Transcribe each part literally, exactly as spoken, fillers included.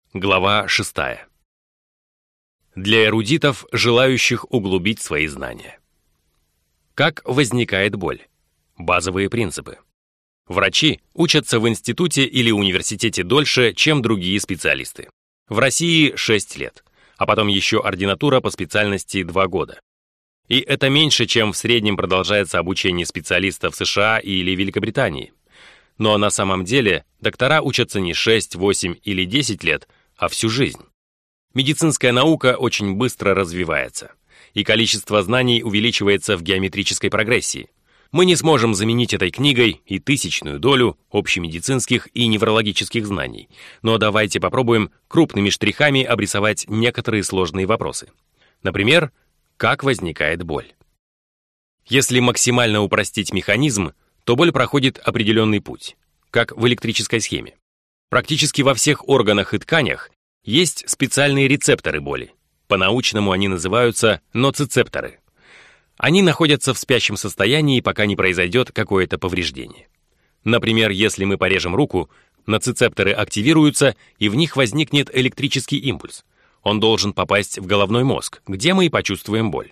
Глава шестая. Для эрудитов, желающих углубить свои знания. Как возникает боль? Базовые принципы. Врачи учатся в институте или университете дольше, чем другие специалисты. В России шесть лет, а потом еще ординатура по специальности два года. И это меньше, чем в среднем продолжается обучение специалистов в США или Великобритании. Но на самом деле доктора учатся не шесть, восемь или десять лет, а всю жизнь. Медицинская наука очень быстро развивается, и количество знаний увеличивается в геометрической прогрессии. Мы не сможем заменить этой книгой и тысячную долю общемедицинских и неврологических знаний, но давайте попробуем крупными штрихами обрисовать некоторые сложные вопросы. Например, как возникает боль? Если максимально упростить механизм, то боль проходит определенный путь, как в электрической схеме. Практически во всех органах и тканях есть специальные рецепторы боли. По-научному они называются ноцицепторы. Они находятся в спящем состоянии, пока не произойдет какое-то повреждение. Например, если мы порежем руку, ноцицепторы активируются, и в них возникнет электрический импульс. Он должен попасть в головной мозг, где мы и почувствуем боль.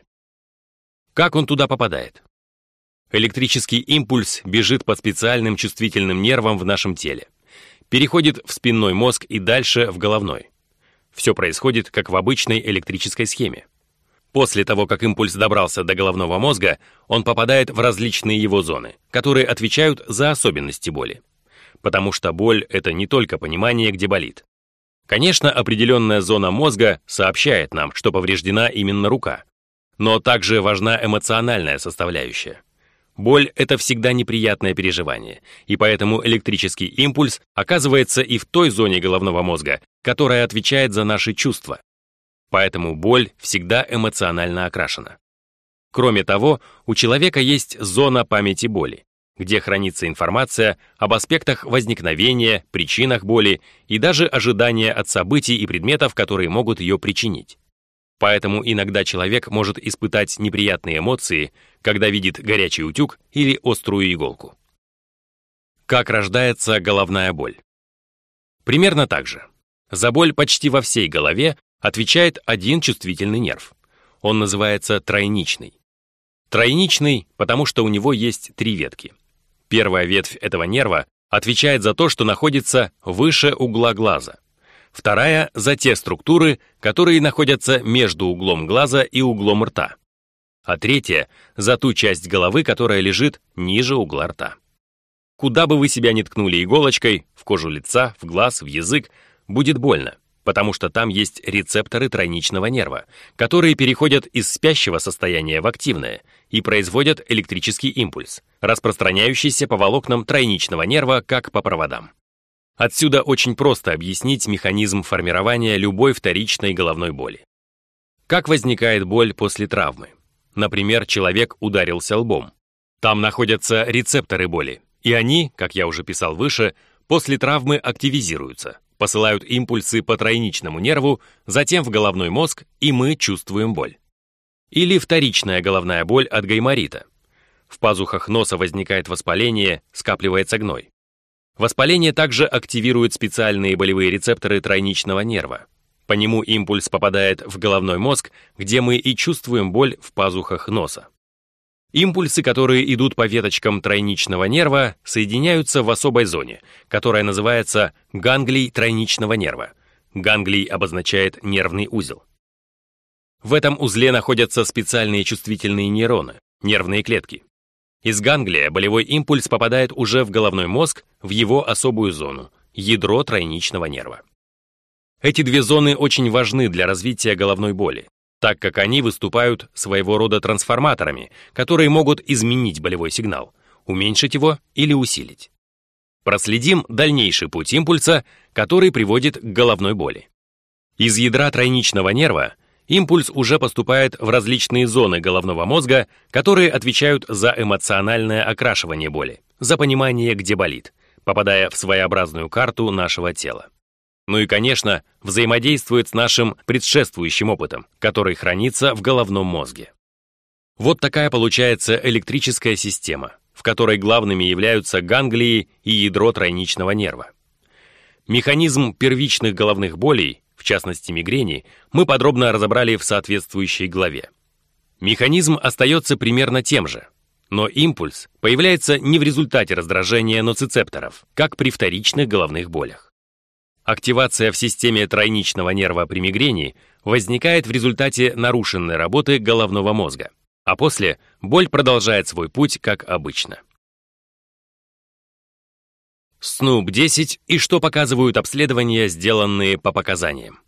Как он туда попадает? Электрический импульс бежит по специальным чувствительным нервам в нашем теле, переходит в спинной мозг и дальше в головной. Все происходит, как в обычной электрической схеме. После того, как импульс добрался до головного мозга, он попадает в различные его зоны, которые отвечают за особенности боли. Потому что боль — это не только понимание, где болит. Конечно, определенная зона мозга сообщает нам, что повреждена именно рука. Но также важна эмоциональная составляющая. Боль — это всегда неприятное переживание, и поэтому электрический импульс оказывается и в той зоне головного мозга, которая отвечает за наши чувства. Поэтому боль всегда эмоционально окрашена. Кроме того, у человека есть зона памяти боли, где хранится информация об аспектах возникновения, причинах боли и даже ожидания от событий и предметов, которые могут ее причинить. Поэтому иногда человек может испытать неприятные эмоции, когда видит горячий утюг или острую иголку. Как рождается головная боль? Примерно так же. За боль почти во всей голове отвечает один чувствительный нерв. Он называется тройничный. Тройничный, потому что у него есть три ветки. Первая ветвь этого нерва отвечает за то, что находится выше угла глаза. Вторая — за те структуры, которые находятся между углом глаза и углом рта. А третья — за ту часть головы, которая лежит ниже угла рта. Куда бы вы себя ни ткнули иголочкой, в кожу лица, в глаз, в язык, будет больно, потому что там есть рецепторы тройничного нерва, которые переходят из спящего состояния в активное и производят электрический импульс, распространяющийся по волокнам тройничного нерва, как по проводам. Отсюда очень просто объяснить механизм формирования любой вторичной головной боли. Как возникает боль после травмы? Например, человек ударился лбом. Там находятся рецепторы боли, и они, как я уже писал выше, после травмы активизируются, посылают импульсы по тройничному нерву, затем в головной мозг, и мы чувствуем боль. Или вторичная головная боль от гайморита. В пазухах носа возникает воспаление, скапливается гной. Воспаление также активирует специальные болевые рецепторы тройничного нерва. По нему импульс попадает в головной мозг, где мы и чувствуем боль в пазухах носа. Импульсы, которые идут по веточкам тройничного нерва, соединяются в особой зоне, которая называется ганглий тройничного нерва. Ганглий обозначает нервный узел. В этом узле находятся специальные чувствительные нейроны, нервные клетки. Из ганглия болевой импульс попадает уже в головной мозг, в его особую зону – ядро тройничного нерва. Эти две зоны очень важны для развития головной боли, так как они выступают своего рода трансформаторами, которые могут изменить болевой сигнал, уменьшить его или усилить. Проследим дальнейший путь импульса, который приводит к головной боли. Из ядра тройничного нерва импульс уже поступает в различные зоны головного мозга, которые отвечают за эмоциональное окрашивание боли, за понимание, где болит, попадая в своеобразную карту нашего тела. Ну и, конечно, взаимодействует с нашим предшествующим опытом, который хранится в головном мозге. Вот такая получается электрическая система, в которой главными являются ганглии и ядро тройничного нерва. Механизм первичных головных болей, в частности мигрени, мы подробно разобрали в соответствующей главе. Механизм остается примерно тем же, но импульс появляется не в результате раздражения ноцицепторов, как при вторичных головных болях. Активация в системе тройничного нерва при мигрени возникает в результате нарушенной работы головного мозга, а после боль продолжает свой путь, как обычно. снуп десять и что показывают обследования, сделанные по показаниям.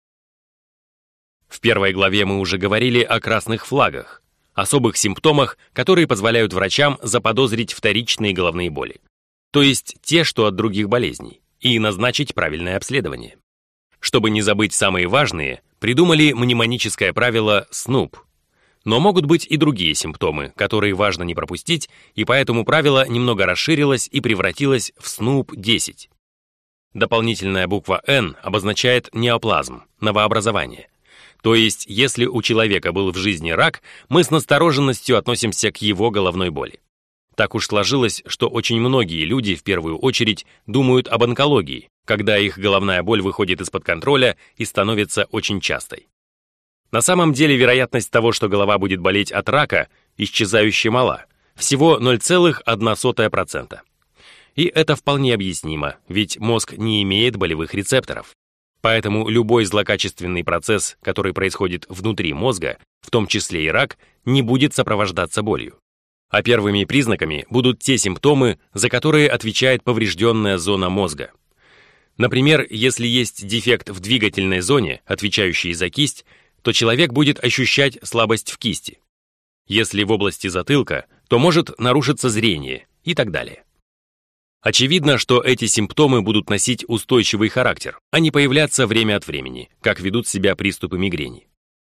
В первой главе мы уже говорили о красных флагах, особых симптомах, которые позволяют врачам заподозрить вторичные головные боли, то есть те, что от других болезней, и назначить правильное обследование. Чтобы не забыть самые важные, придумали мнемоническое правило снуп. Но могут быть и другие симптомы, которые важно не пропустить, и поэтому правило немного расширилось и превратилось в снуп десять. Дополнительная буква N обозначает неоплазм, новообразование. То есть, если у человека был в жизни рак, мы с настороженностью относимся к его головной боли. Так уж сложилось, что очень многие люди в первую очередь думают об онкологии, когда их головная боль выходит из-под контроля и становится очень частой. На самом деле вероятность того, что голова будет болеть от рака, исчезающе мала, всего ноль целых одна сотая процента. И это вполне объяснимо, ведь мозг не имеет болевых рецепторов. Поэтому любой злокачественный процесс, который происходит внутри мозга, в том числе и рак, не будет сопровождаться болью. А первыми признаками будут те симптомы, за которые отвечает поврежденная зона мозга. Например, если есть дефект в двигательной зоне, отвечающей за кисть, то человек будет ощущать слабость в кисти. Если в области затылка, то может нарушиться зрение и так далее. Очевидно, что эти симптомы будут носить устойчивый характер, а не появляться время от времени, как ведут себя приступы мигрени.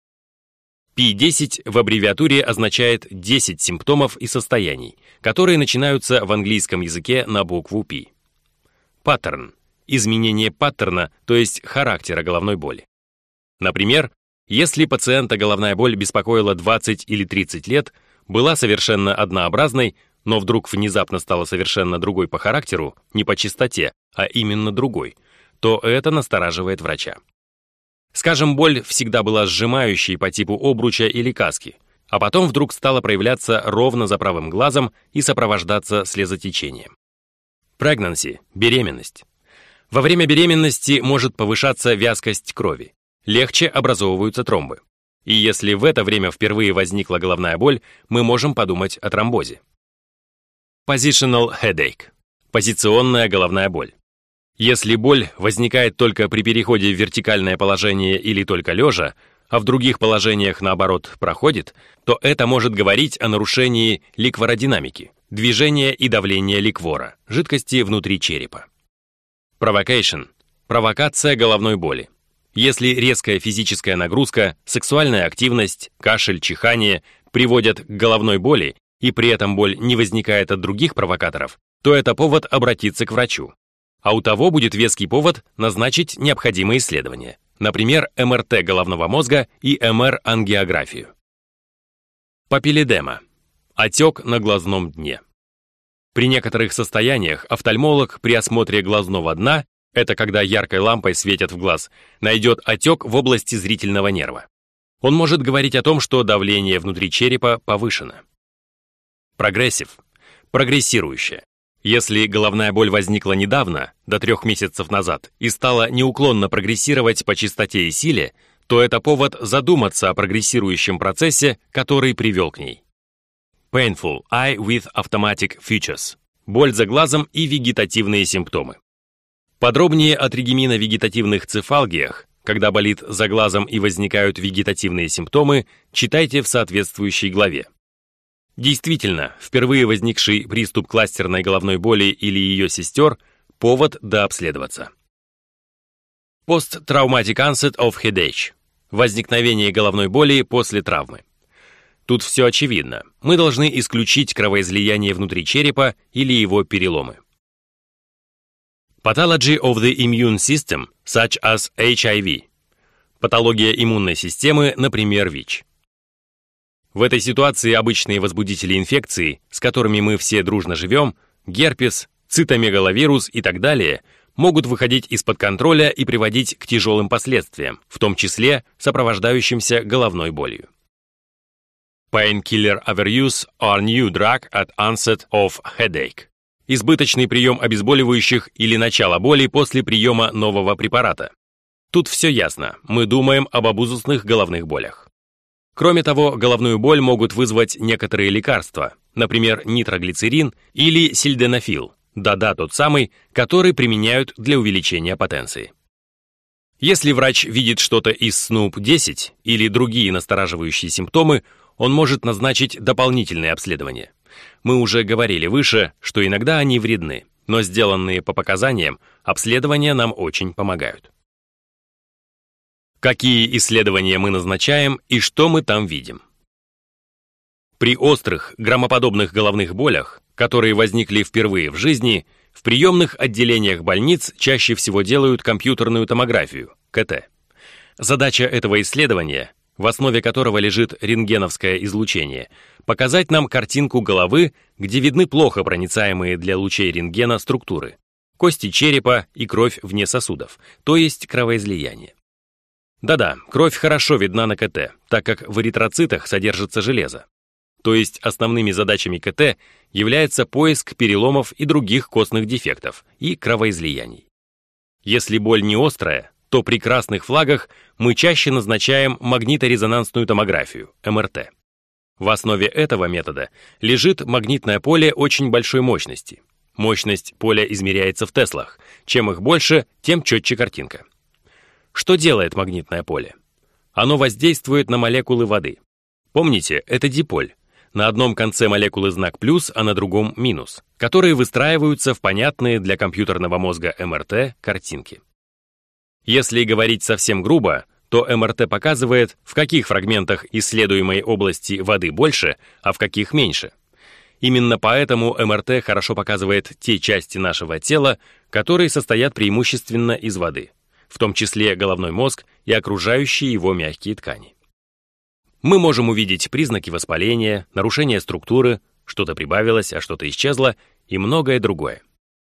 пи десять в аббревиатуре означает десять симптомов и состояний, которые начинаются в английском языке на букву P. Паттерн – изменение паттерна, то есть характера головной боли. Например, если пациента головная боль беспокоила двадцать или тридцать лет, была совершенно однообразной, но вдруг внезапно стала совершенно другой по характеру, не по частоте, а именно другой, то это настораживает врача. Скажем, боль всегда была сжимающей по типу обруча или каски, а потом вдруг стала проявляться ровно за правым глазом и сопровождаться слезотечением. Pregnancy – беременность. Во время беременности может повышаться вязкость крови, легче образовываются тромбы. И если в это время впервые возникла головная боль, мы можем подумать о тромбозе. Positional headache – позиционная головная боль. Если боль возникает только при переходе в вертикальное положение или только лежа, а в других положениях, наоборот, проходит, то это может говорить о нарушении ликвородинамики, движения и давления ликвора, жидкости внутри черепа. Provocation – провокация головной боли. Если резкая физическая нагрузка, сексуальная активность, кашель, чихание приводят к головной боли, и при этом боль не возникает от других провокаторов, то это повод обратиться к врачу. А у того будет веский повод назначить необходимые исследования, например, эм эр тэ головного мозга и эм эр-ангиографию. Папилледема – отек на глазном дне. При некоторых состояниях офтальмолог при осмотре глазного дна, это когда яркой лампой светят в глаз, найдет отек в области зрительного нерва. Он может говорить о том, что давление внутри черепа повышено. Прогрессив – прогрессирующее. Если головная боль возникла недавно, до трех месяцев назад, и стала неуклонно прогрессировать по частоте и силе, то это повод задуматься о прогрессирующем процессе, который привел к ней. Painful eye with automatic features. Боль за глазом и вегетативные симптомы. Подробнее о тригемино-вегетативных цефалгиях, когда болит за глазом и возникают вегетативные симптомы, читайте в соответствующей главе. Действительно, впервые возникший приступ кластерной головной боли или ее сестер – повод дообследоваться. Post-traumatic onset of headache – возникновение головной боли после травмы. Тут все очевидно. Мы должны исключить кровоизлияние внутри черепа или его переломы. Pathology of the immune system, such as эйч ай ви. Патология иммунной системы, например, ВИЧ. В этой ситуации обычные возбудители инфекции, с которыми мы все дружно живем, герпес, цитомегаловирус и так далее, могут выходить из-под контроля и приводить к тяжелым последствиям, в том числе сопровождающимся головной болью. Painkiller overuse or new drug at onset of headache. Избыточный прием обезболивающих или начало боли после приема нового препарата. Тут все ясно, мы думаем об обузусных головных болях. Кроме того, головную боль могут вызвать некоторые лекарства, например, нитроглицерин или сильденафил, да-да, тот самый, который применяют для увеличения потенции. Если врач видит что-то из снуп десять или другие настораживающие симптомы, он может назначить дополнительные обследования. Мы уже говорили выше, что иногда они вредны, но сделанные по показаниям, обследования нам очень помогают. Какие исследования мы назначаем и что мы там видим? При острых, громоподобных головных болях, которые возникли впервые в жизни, в приемных отделениях больниц чаще всего делают компьютерную томографию, ка тэ. Задача этого исследования, в основе которого лежит рентгеновское излучение, показать нам картинку головы, где видны плохо проницаемые для лучей рентгена структуры, кости черепа и кровь вне сосудов, то есть кровоизлияние. Да-да, кровь хорошо видна на ка тэ, так как в эритроцитах содержится железо. То есть основными задачами ка тэ является поиск переломов и других костных дефектов и кровоизлияний. Если боль не острая, то при красных флагах мы чаще назначаем магниторезонансную томографию, эм эр тэ. В основе этого метода лежит магнитное поле очень большой мощности. Мощность поля измеряется в теслах. Чем их больше, тем четче картинка. Что делает магнитное поле? Оно воздействует на молекулы воды. Помните, это диполь. На одном конце молекулы знак плюс, а на другом минус, которые выстраиваются в понятные для компьютерного мозга эм эр тэ картинки. Если говорить совсем грубо, то эм эр тэ показывает, в каких фрагментах исследуемой области воды больше, а в каких меньше. Именно поэтому эм эр тэ хорошо показывает те части нашего тела, которые состоят преимущественно из воды, в том числе головной мозг и окружающие его мягкие ткани. Мы можем увидеть признаки воспаления, нарушения структуры, что-то прибавилось, а что-то исчезло и многое другое.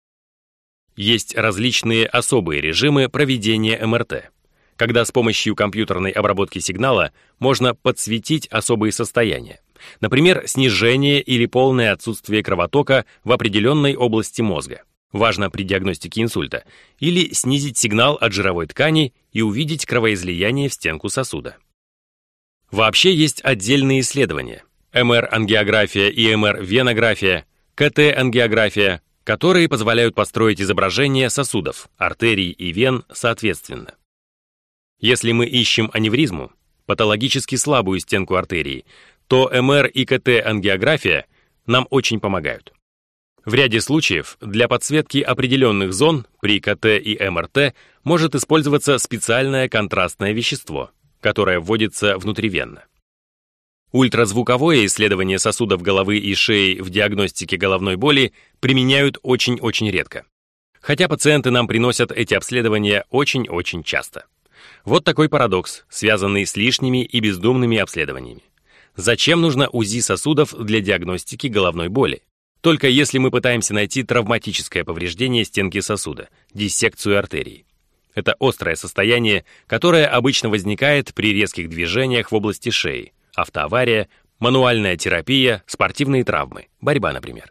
Есть различные особые режимы проведения эм эр тэ, когда с помощью компьютерной обработки сигнала можно подсветить особые состояния, например, снижение или полное отсутствие кровотока в определенной области мозга, важно при диагностике инсульта, или снизить сигнал от жировой ткани и увидеть кровоизлияние в стенку сосуда. Вообще есть отдельные исследования – эм эр-ангиография и эм эр-венография, ка тэ-ангиография, которые позволяют построить изображение сосудов, артерий и вен соответственно. Если мы ищем аневризму, патологически слабую стенку артерии, то эм эр и ка тэ-ангиография нам очень помогают. В ряде случаев для подсветки определенных зон при ка тэ и эм эр тэ может использоваться специальное контрастное вещество, которое вводится внутривенно. Ультразвуковое исследование сосудов головы и шеи в диагностике головной боли применяют очень-очень редко. Хотя пациенты нам приносят эти обследования очень-очень часто. Вот такой парадокс, связанный с лишними и бездумными обследованиями. Зачем нужно УЗИ сосудов для диагностики головной боли? Только если мы пытаемся найти травматическое повреждение стенки сосуда, диссекцию артерии. Это острое состояние, которое обычно возникает при резких движениях в области шеи, автоавария, мануальная терапия, спортивные травмы, борьба, например.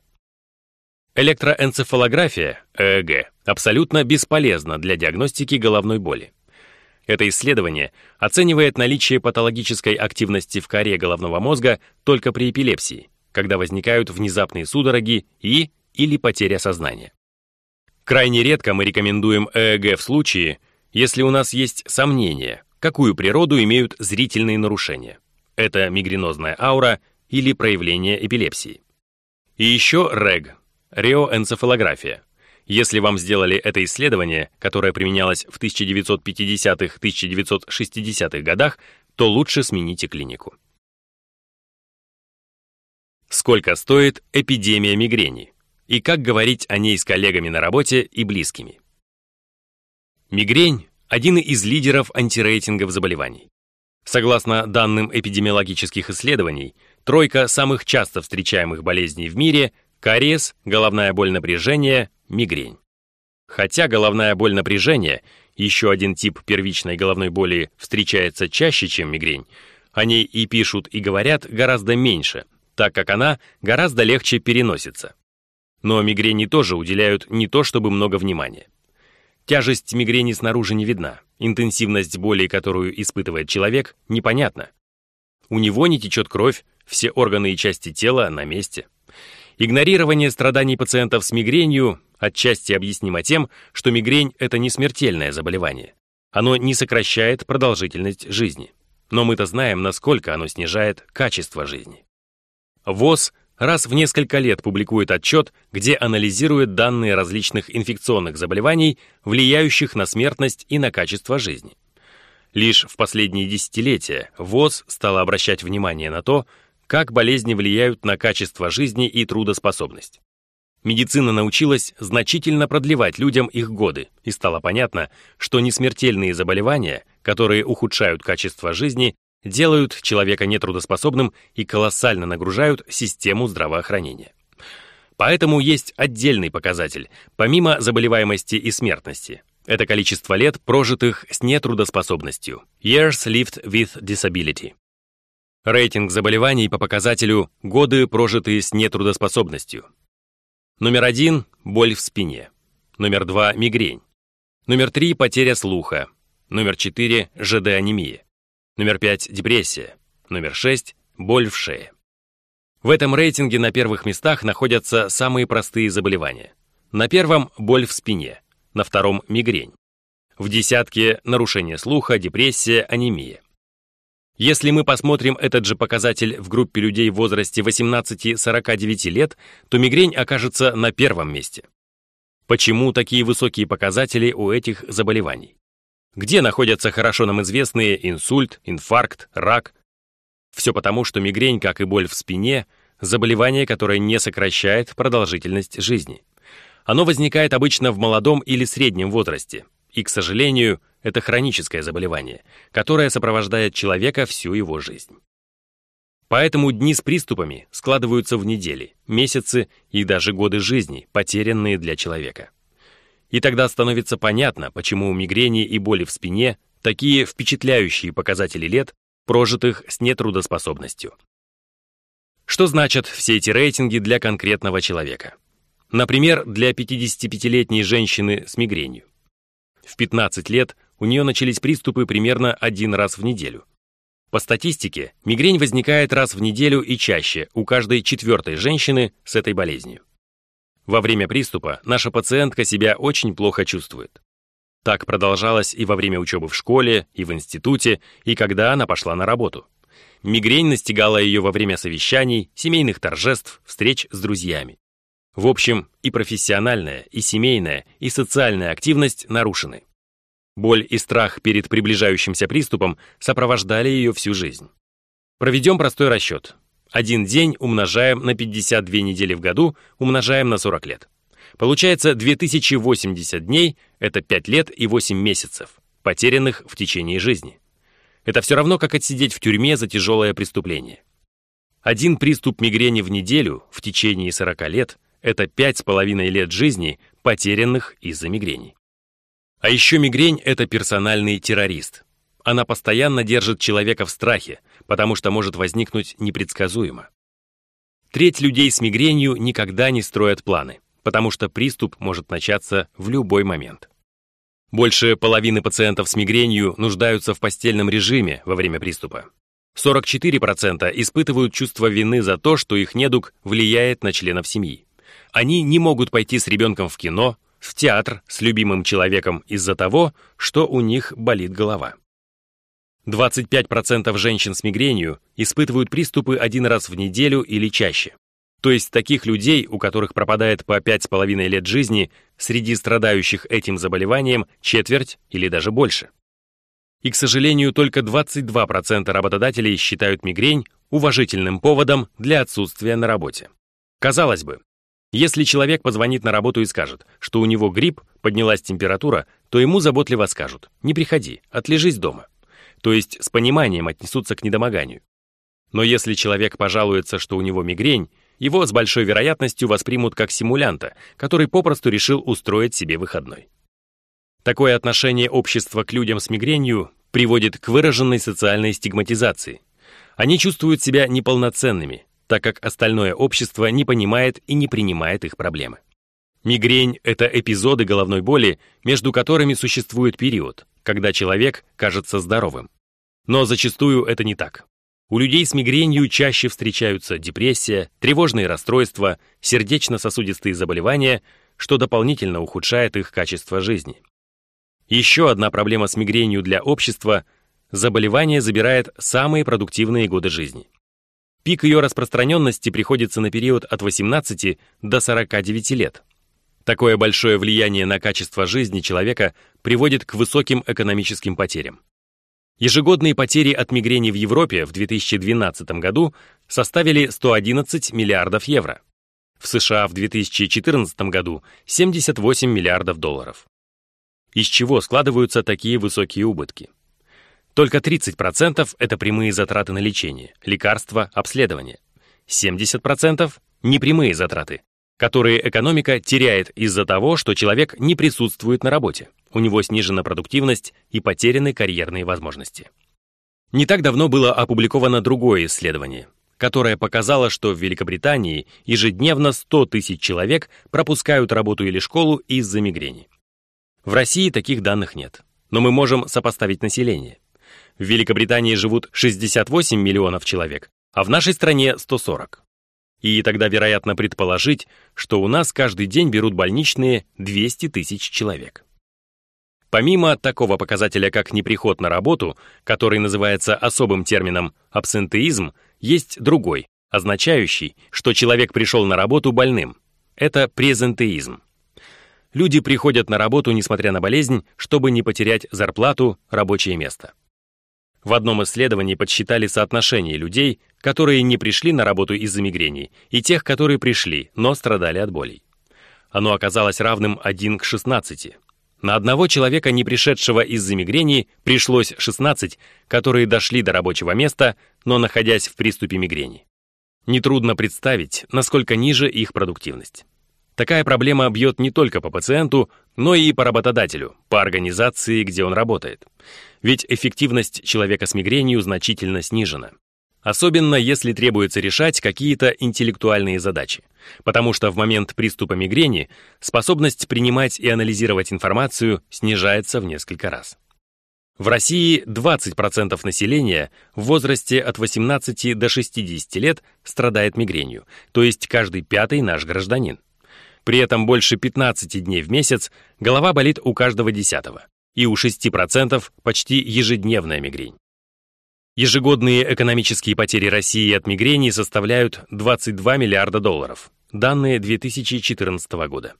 Электроэнцефалография, э э гэ, абсолютно бесполезна для диагностики головной боли. Это исследование оценивает наличие патологической активности в коре головного мозга только при эпилепсии, когда возникают внезапные судороги и или потеря сознания. Крайне редко мы рекомендуем э э гэ в случае, если у нас есть сомнения, какую природу имеют зрительные нарушения. Это мигренозная аура или проявление эпилепсии. И еще рэг, реоэнцефалография. Если вам сделали это исследование, которое применялось в тысяча девятьсот пятидесятых — тысяча девятьсот шестидесятых годах, то лучше смените клинику. Сколько стоит эпидемия мигрени? И как говорить о ней с коллегами на работе и близкими? Мигрень – один из лидеров антирейтингов заболеваний. Согласно данным эпидемиологических исследований, тройка самых часто встречаемых болезней в мире – кариес, головная боль напряжения, мигрень. Хотя головная боль напряжения, еще один тип первичной головной боли, встречается чаще, чем мигрень, о ней и пишут, и говорят гораздо меньше, так как она гораздо легче переносится. Но мигрени тоже уделяют не то чтобы много внимания. Тяжесть мигрени снаружи не видна, интенсивность боли, которую испытывает человек, непонятна. У него не течет кровь, все органы и части тела на месте. Игнорирование страданий пациентов с мигренью отчасти объяснимо тем, что мигрень – это не смертельное заболевание. Оно не сокращает продолжительность жизни. Но мы-то знаем, насколько оно снижает качество жизни. ВОЗ раз в несколько лет публикует отчет, где анализирует данные различных инфекционных заболеваний, влияющих на смертность и на качество жизни. Лишь в последние десятилетия ВОЗ стала обращать внимание на то, как болезни влияют на качество жизни и трудоспособность. Медицина научилась значительно продлевать людям их годы, и стало понятно, что несмертельные заболевания, которые ухудшают качество жизни, делают человека нетрудоспособным и колоссально нагружают систему здравоохранения. Поэтому есть отдельный показатель, помимо заболеваемости и смертности. Это количество лет, прожитых с нетрудоспособностью. Years lived with disability. Рейтинг заболеваний по показателю «годы, прожитые с нетрудоспособностью». Номер один – боль в спине. Номер два – мигрень. Номер три – потеря слуха. Номер четыре – ЖД-анемия. Номер пять – депрессия. Номер шесть – боль в шее. В этом рейтинге на первых местах находятся самые простые заболевания. На первом – боль в спине. На втором – мигрень. В десятке – нарушение слуха, депрессия, анемия. Если мы посмотрим этот же показатель в группе людей в возрасте восемнадцати-сорока девяти лет, то мигрень окажется на первом месте. Почему такие высокие показатели у этих заболеваний? Где находятся хорошо нам известные инсульт, инфаркт, рак? Все потому, что мигрень, как и боль в спине, заболевание, которое не сокращает продолжительность жизни. Оно возникает обычно в молодом или среднем возрасте, и, к сожалению, это хроническое заболевание, которое сопровождает человека всю его жизнь. Поэтому дни с приступами складываются в недели, месяцы и даже годы жизни, потерянные для человека. И тогда становится понятно, почему у мигрени и боли в спине такие впечатляющие показатели лет, прожитых с нетрудоспособностью. Что значат все эти рейтинги для конкретного человека? Например, для пятидесятипятилетней женщины с мигренью. В пятнадцать лет у нее начались приступы примерно один раз в неделю. По статистике, мигрень возникает раз в неделю и чаще у каждой четвертой женщины с этой болезнью. Во время приступа наша пациентка себя очень плохо чувствует. Так продолжалось и во время учебы в школе, и в институте, и когда она пошла на работу. Мигрень настигала ее во время совещаний, семейных торжеств, встреч с друзьями. В общем, и профессиональная, и семейная, и социальная активность нарушены. Боль и страх перед приближающимся приступом сопровождали ее всю жизнь. Проведем простой расчет. Один день умножаем на пятьдесят две недели в году, умножаем на сорок лет. Получается две тысячи восемьдесят дней, это пять лет и восемь месяцев, потерянных в течение жизни. Это все равно, как отсидеть в тюрьме за тяжелое преступление. Один приступ мигрени в неделю в течение сорока лет – это пять с половиной лет жизни, потерянных из-за мигрени. А еще мигрень – это персональный террорист. Она постоянно держит человека в страхе, потому что может возникнуть непредсказуемо. Треть людей с мигренью никогда не строят планы, потому что приступ может начаться в любой момент. Больше половины пациентов с мигренью нуждаются в постельном режиме во время приступа. сорок четыре процента испытывают чувство вины за то, что их недуг влияет на членов семьи. Они не могут пойти с ребенком в кино, в театр с любимым человеком из-за того, что у них болит голова. двадцать пять процентов женщин с мигренью испытывают приступы один раз в неделю или чаще. То есть таких людей, у которых пропадает по пять с половиной лет жизни, среди страдающих этим заболеванием четверть или даже больше. И, к сожалению, только двадцать два процента работодателей считают мигрень уважительным поводом для отсутствия на работе. Казалось бы, если человек позвонит на работу и скажет, что у него грипп, поднялась температура, то ему заботливо скажут: не приходи, отлежись дома. То есть с пониманием отнесутся к недомоганию. Но если человек пожалуется, что у него мигрень, Его с большой вероятностью воспримут как симулянта, который попросту решил устроить себе выходной. Такое отношение общества к людям с мигренью приводит к выраженной социальной стигматизации. Они чувствуют себя неполноценными, так как остальное общество не понимает и не принимает их проблемы. Мигрень — это эпизоды головной боли, между которыми существует период, когда человек кажется здоровым. Но зачастую это не так. У людей с мигренью чаще встречаются депрессия, тревожные расстройства, сердечно-сосудистые заболевания, что дополнительно ухудшает их качество жизни. Еще одна проблема с мигренью для общества — заболевание забирает самые продуктивные годы жизни. Пик ее распространенности приходится на период от восемнадцати до сорока девяти лет. Такое большое влияние на качество жизни человека приводит к высоким экономическим потерям. Ежегодные потери от мигрени в Европе в две тысячи двенадцатом году составили сто одиннадцать миллиардов евро. В США в две тысячи четырнадцатом году семьдесят восемь миллиардов долларов. Из чего складываются такие высокие убытки? Только тридцать процентов это прямые затраты на лечение, лекарства, обследование. семьдесят процентов непрямые затраты, которые экономика теряет из-за того, что человек не присутствует на работе, у него снижена продуктивность и потеряны карьерные возможности. Не так давно было опубликовано другое исследование, которое показало, что в Великобритании ежедневно сто тысяч человек пропускают работу или школу из-за мигрени. В России таких данных нет, но мы можем сопоставить население. В Великобритании живут шестьдесят восемь миллионов человек, а в нашей стране сто сорок. И тогда вероятно предположить, что у нас каждый день берут больничные двести тысяч человек. Помимо такого показателя, как неприход на работу, который называется особым термином абсентеизм, есть другой, означающий, что человек пришел на работу больным. Это презентеизм. Люди приходят на работу, несмотря на болезнь, чтобы не потерять зарплату, рабочее место. В одном исследовании подсчитали соотношение людей, которые не пришли на работу из-за мигрени, и тех, которые пришли, но страдали от болей. Оно оказалось равным один к шестнадцати. На одного человека, не пришедшего из-за мигрени, пришлось шестнадцать, которые дошли до рабочего места, но находясь в приступе мигрени. Нетрудно представить, насколько ниже их продуктивность. Такая проблема бьет не только по пациенту, но и по работодателю, по организации, где он работает. Ведь эффективность человека с мигренью значительно снижена. Особенно если требуется решать какие-то интеллектуальные задачи, потому что в момент приступа мигрени способность принимать и анализировать информацию снижается в несколько раз. В России двадцать процентов населения в возрасте от восемнадцати до шестидесяти лет страдает мигренью, то есть каждый пятый наш гражданин. При этом больше пятнадцати дней в месяц голова болит у каждого десятого, и у шести процентов почти ежедневная мигрень. Ежегодные экономические потери России от мигрени составляют двадцать два миллиарда долларов. Данные две тысячи четырнадцатого года.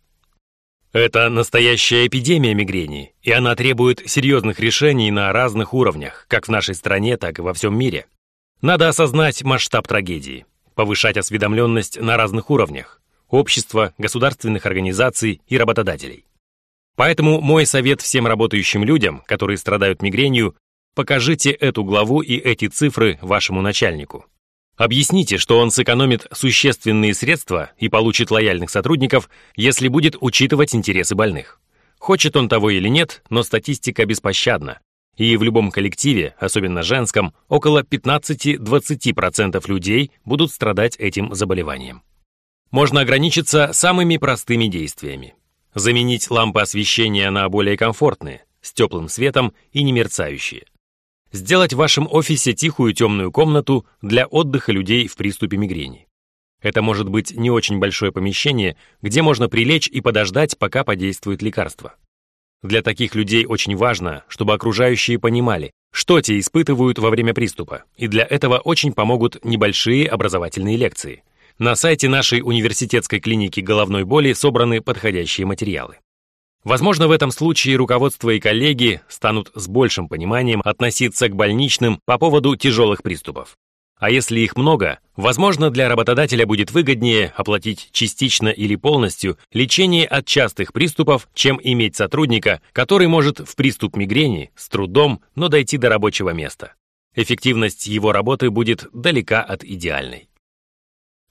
Это настоящая эпидемия мигрени, и она требует серьезных решений на разных уровнях, как в нашей стране, так и во всем мире. Надо осознать масштаб трагедии, повышать осведомленность на разных уровнях – общества, государственных организаций и работодателей. Поэтому мой совет всем работающим людям, которые страдают мигренью, покажите эту главу и эти цифры вашему начальнику. Объясните, что он сэкономит существенные средства и получит лояльных сотрудников, если будет учитывать интересы больных. Хочет он того или нет, но статистика беспощадна. И в любом коллективе, особенно женском, около пятнадцати-двадцати процентов людей будут страдать этим заболеванием. Можно ограничиться самыми простыми действиями. Заменить лампы освещения на более комфортные, с теплым светом и не мерцающие. Сделать в вашем офисе тихую темную комнату для отдыха людей в приступе мигрени. Это может быть не очень большое помещение, где можно прилечь и подождать, пока подействует лекарство. Для таких людей очень важно, чтобы окружающие понимали, что те испытывают во время приступа, и для этого очень помогут небольшие образовательные лекции. На сайте нашей университетской клиники головной боли собраны подходящие материалы. Возможно, в этом случае руководство и коллеги станут с большим пониманием относиться к больничным по поводу тяжелых приступов. А если их много, возможно, для работодателя будет выгоднее оплатить частично или полностью лечение от частых приступов, чем иметь сотрудника, который может в приступ мигрени с трудом, но дойти до рабочего места. Эффективность его работы будет далека от идеальной.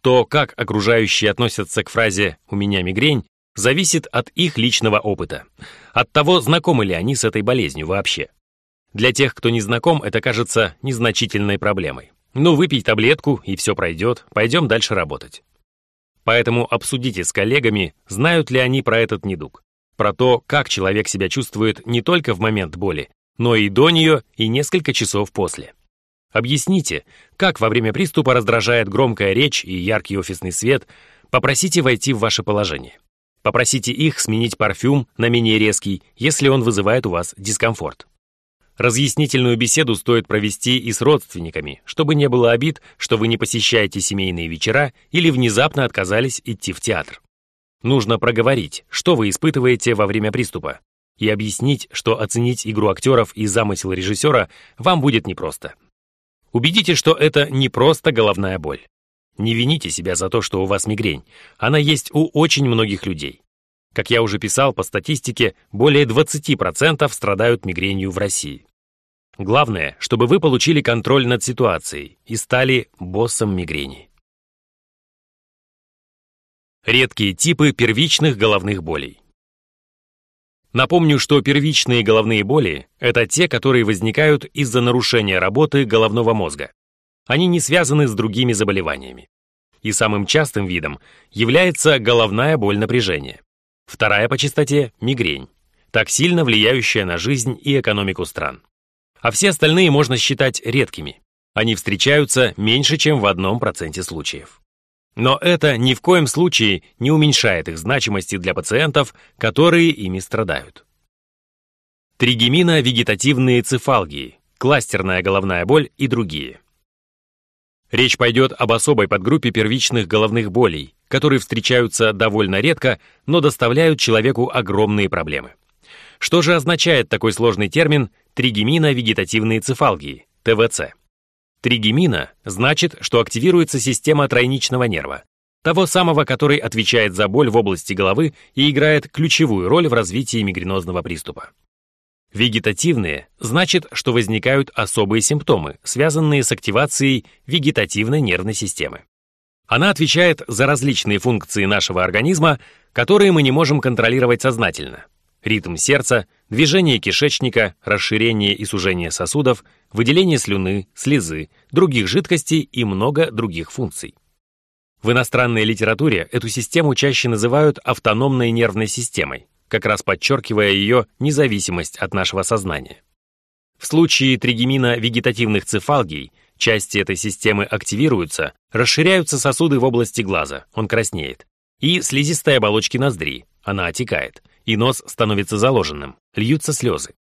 То, как окружающие относятся к фразе «у меня мигрень», зависит от их личного опыта, от того, знакомы ли они с этой болезнью вообще. Для тех, кто не знаком, это кажется незначительной проблемой. Ну, выпей таблетку, и все пройдет, пойдем дальше работать. Поэтому обсудите с коллегами, знают ли они про этот недуг, про то, как человек себя чувствует не только в момент боли, но и до нее, и несколько часов после. Объясните, как во время приступа раздражает громкая речь и яркий офисный свет, попросите войти в ваше положение. Попросите их сменить парфюм на менее резкий, если он вызывает у вас дискомфорт. Разъяснительную беседу стоит провести и с родственниками, чтобы не было обид, что вы не посещаете семейные вечера или внезапно отказались идти в театр. Нужно проговорить, что вы испытываете во время приступа, и объяснить, что оценить игру актеров и замысел режиссера вам будет непросто. Убедите, что это не просто головная боль. Не вините себя за то, что у вас мигрень. Она есть у очень многих людей. Как я уже писал, по статистике, более двадцать процентов страдают мигренью в России. Главное, чтобы вы получили контроль над ситуацией и стали боссом мигрени. Редкие типы первичных головных болей. Напомню, что первичные головные боли – это те, которые возникают из-за нарушения работы головного мозга. Они не связаны с другими заболеваниями. И самым частым видом является головная боль напряжения. Вторая по частоте – мигрень, так сильно влияющая на жизнь и экономику стран. А все остальные можно считать редкими. Они встречаются меньше, чем в одном проценте случаев. Но это ни в коем случае не уменьшает их значимости для пациентов, которые ими страдают. Тригемино-вегетативные цефалгии, кластерная головная боль и другие. Речь пойдет об особой подгруппе первичных головных болей, которые встречаются довольно редко, но доставляют человеку огромные проблемы. Что же означает такой сложный термин тригемино-вегетативные цефалгии, тэ вэ цэ? Тригемино значит, что активируется система тройничного нерва, того самого, который отвечает за боль в области головы и играет ключевую роль в развитии мигренозного приступа. Вегетативные значит, что возникают особые симптомы, связанные с активацией вегетативной нервной системы. Она отвечает за различные функции нашего организма, которые мы не можем контролировать сознательно. Ритм сердца, движение кишечника, расширение и сужение сосудов, выделение слюны, слезы, других жидкостей и много других функций. В иностранной литературе эту систему чаще называют автономной нервной системой, как раз подчеркивая ее независимость от нашего сознания. В случае тригемино-вегетативных цефалгий части этой системы активируются, расширяются сосуды в области глаза, он краснеет, и слизистой оболочки ноздри, она отекает, и нос становится заложенным, льются слезы.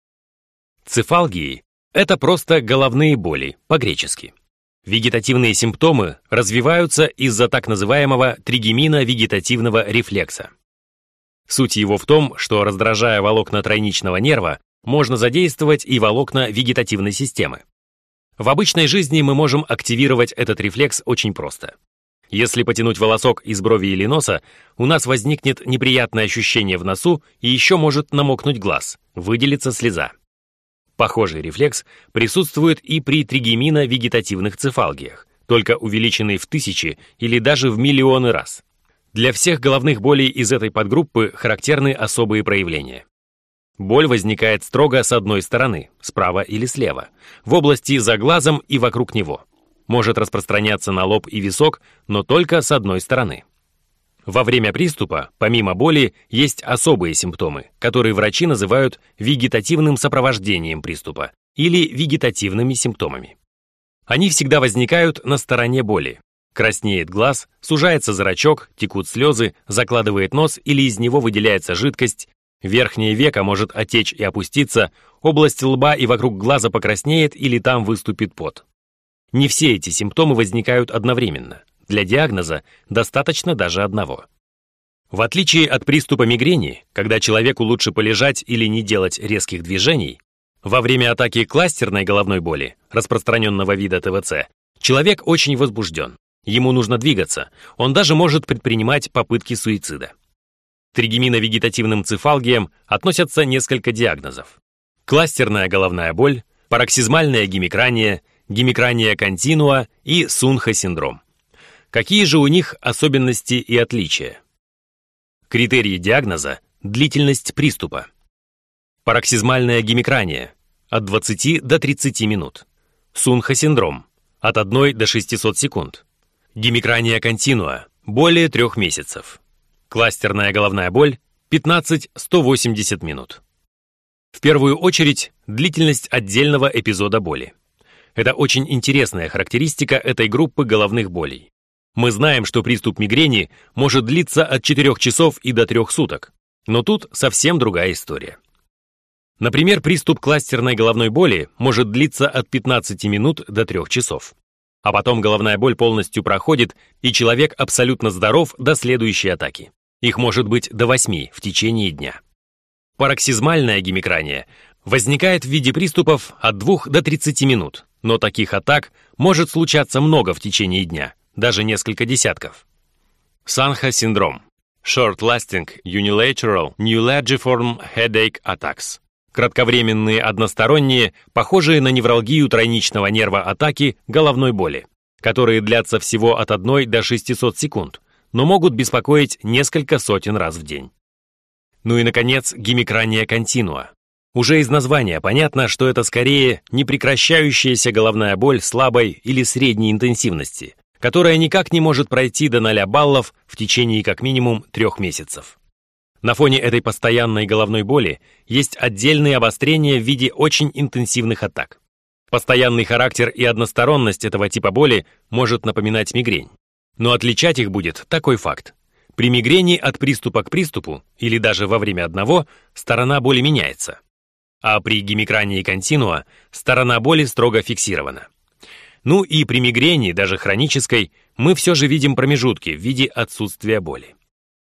Цефалгии – это просто головные боли, по-гречески. Вегетативные симптомы развиваются из-за так называемого тригемино-вегетативного рефлекса. Суть его в том, что, раздражая волокна тройничного нерва, можно задействовать и волокна вегетативной системы. В обычной жизни мы можем активировать этот рефлекс очень просто. Если потянуть волосок из брови или носа, у нас возникнет неприятное ощущение в носу и еще может намокнуть глаз, выделиться слеза. Похожий рефлекс присутствует и при тригемино-вегетативных цефалгиях, только увеличенный в тысячи или даже в миллионы раз. Для всех головных болей из этой подгруппы характерны особые проявления. Боль возникает строго с одной стороны, справа или слева, в области за глазом и вокруг него. Может распространяться на лоб и висок, но только с одной стороны. Во время приступа, помимо боли, есть особые симптомы, которые врачи называют вегетативным сопровождением приступа или вегетативными симптомами. Они всегда возникают на стороне боли. Краснеет глаз, сужается зрачок, текут слезы, закладывает нос или из него выделяется жидкость, верхнее веко может отечь и опуститься, область лба и вокруг глаза покраснеет или там выступит пот. Не все эти симптомы возникают одновременно. Для диагноза достаточно даже одного. В отличие от приступа мигрени, когда человеку лучше полежать или не делать резких движений, во время атаки кластерной головной боли, распространенного вида тэ вэ цэ, человек очень возбужден. Ему нужно двигаться, он даже может предпринимать попытки суицида. К тригемино-вегетативным цефалгиям относятся несколько диагнозов. Кластерная головная боль, пароксизмальная гемикрания, гемикрания континуа и Сунха-синдром. Какие же у них особенности и отличия? Критерии диагноза – длительность приступа. Пароксизмальная гемикрания – от двадцати до тридцати минут. Сунха-синдром – от одной до шестисот секунд. Гемикрания континуа – более трех месяцев. Кластерная головная боль – пятнадцать — сто восемьдесят минут. В первую очередь, длительность отдельного эпизода боли. Это очень интересная характеристика этой группы головных болей. Мы знаем, что приступ мигрени может длиться от четырёх часов и до трёх суток, но тут совсем другая история. Например, приступ кластерной головной боли может длиться от пятнадцати минут до трёх часов. А потом головная боль полностью проходит, и человек абсолютно здоров до следующей атаки. Их может быть до восьми в течение дня. Пароксизмальная гемикрания возникает в виде приступов от двух до тридцати минут, но таких атак может случаться много в течение дня, даже несколько десятков. Санха-синдром. Short-lasting unilateral neuralgiform headache attacks. Кратковременные односторонние, похожие на невралгию тройничного нерва атаки головной боли, которые длятся всего от одной до шестисот секунд, но могут беспокоить несколько сотен раз в день. Ну и, наконец, гемикрания континуа. Уже из названия понятно, что это скорее непрекращающаяся головная боль слабой или средней интенсивности, которая никак не может пройти до ноля баллов в течение как минимум трех месяцев. На фоне этой постоянной головной боли есть отдельные обострения в виде очень интенсивных атак. Постоянный характер и односторонность этого типа боли может напоминать мигрень. Но отличать их будет такой факт. При мигрени от приступа к приступу, или даже во время одного, сторона боли меняется. А при гемикрании континуа сторона боли строго фиксирована. Ну и при мигрени, даже хронической, мы все же видим промежутки в виде отсутствия боли.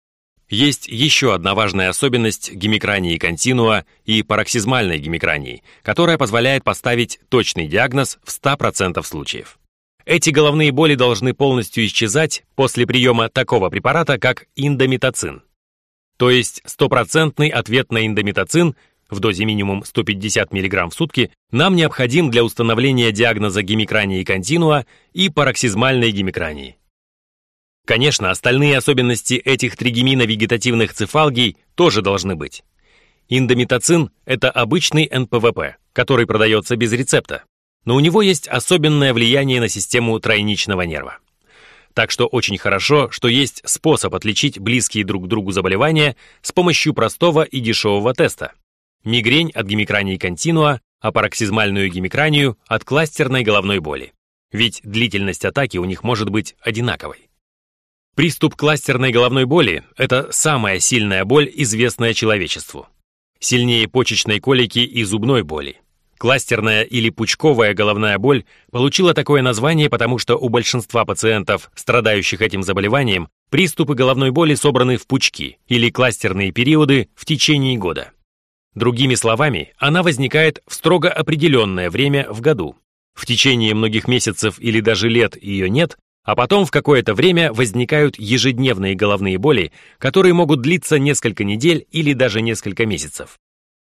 Есть еще одна важная особенность гемикрании континуа и пароксизмальной гемикрании, которая позволяет поставить точный диагноз в ста процентах случаев. Эти головные боли должны полностью исчезать после приема такого препарата, как индомитоцин. То есть стопроцентный ответ на индомитоцин в дозе минимум сто пятьдесят миллиграмм в сутки нам необходим для установления диагноза гемикрании континуа и пароксизмальной гемикрании. Конечно, остальные особенности этих тригемино-вегетативных цефалгий тоже должны быть. Индомитоцин – это обычный эн пэ вэ пэ, который продается без рецепта. Но у него есть особенное влияние на систему тройничного нерва. Так что очень хорошо, что есть способ отличить близкие друг к другу заболевания с помощью простого и дешевого теста. Мигрень от гемикрании континуа, а пароксизмальную гемикранию от кластерной головной боли. Ведь длительность атаки у них может быть одинаковой. Приступ кластерной головной боли – это самая сильная боль, известная человечеству. Сильнее почечной колики и зубной боли. Кластерная или пучковая головная боль получила такое название, потому что у большинства пациентов, страдающих этим заболеванием, приступы головной боли собраны в пучки или кластерные периоды в течение года. Другими словами, она возникает в строго определенное время в году. В течение многих месяцев или даже лет ее нет, а потом в какое-то время возникают ежедневные головные боли, которые могут длиться несколько недель или даже несколько месяцев.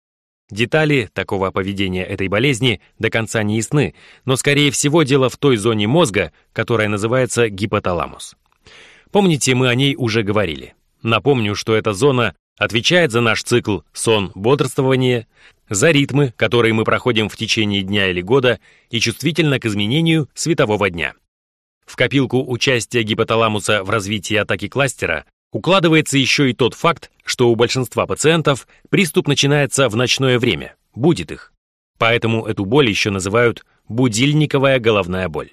Детали такого поведения этой болезни до конца не ясны, но, скорее всего, дело в той зоне мозга, которая называется гипоталамус. Помните, мы о ней уже говорили. Напомню, что эта зона отвечает за наш цикл сон-бодрствование, за ритмы, которые мы проходим в течение дня или года, и чувствительна к изменению светового дня. В копилку участия гипоталамуса в развитии атаки кластера укладывается еще и тот факт, что у большинства пациентов приступ начинается в ночное время, будит их. Поэтому эту боль еще называют будильниковая головная боль.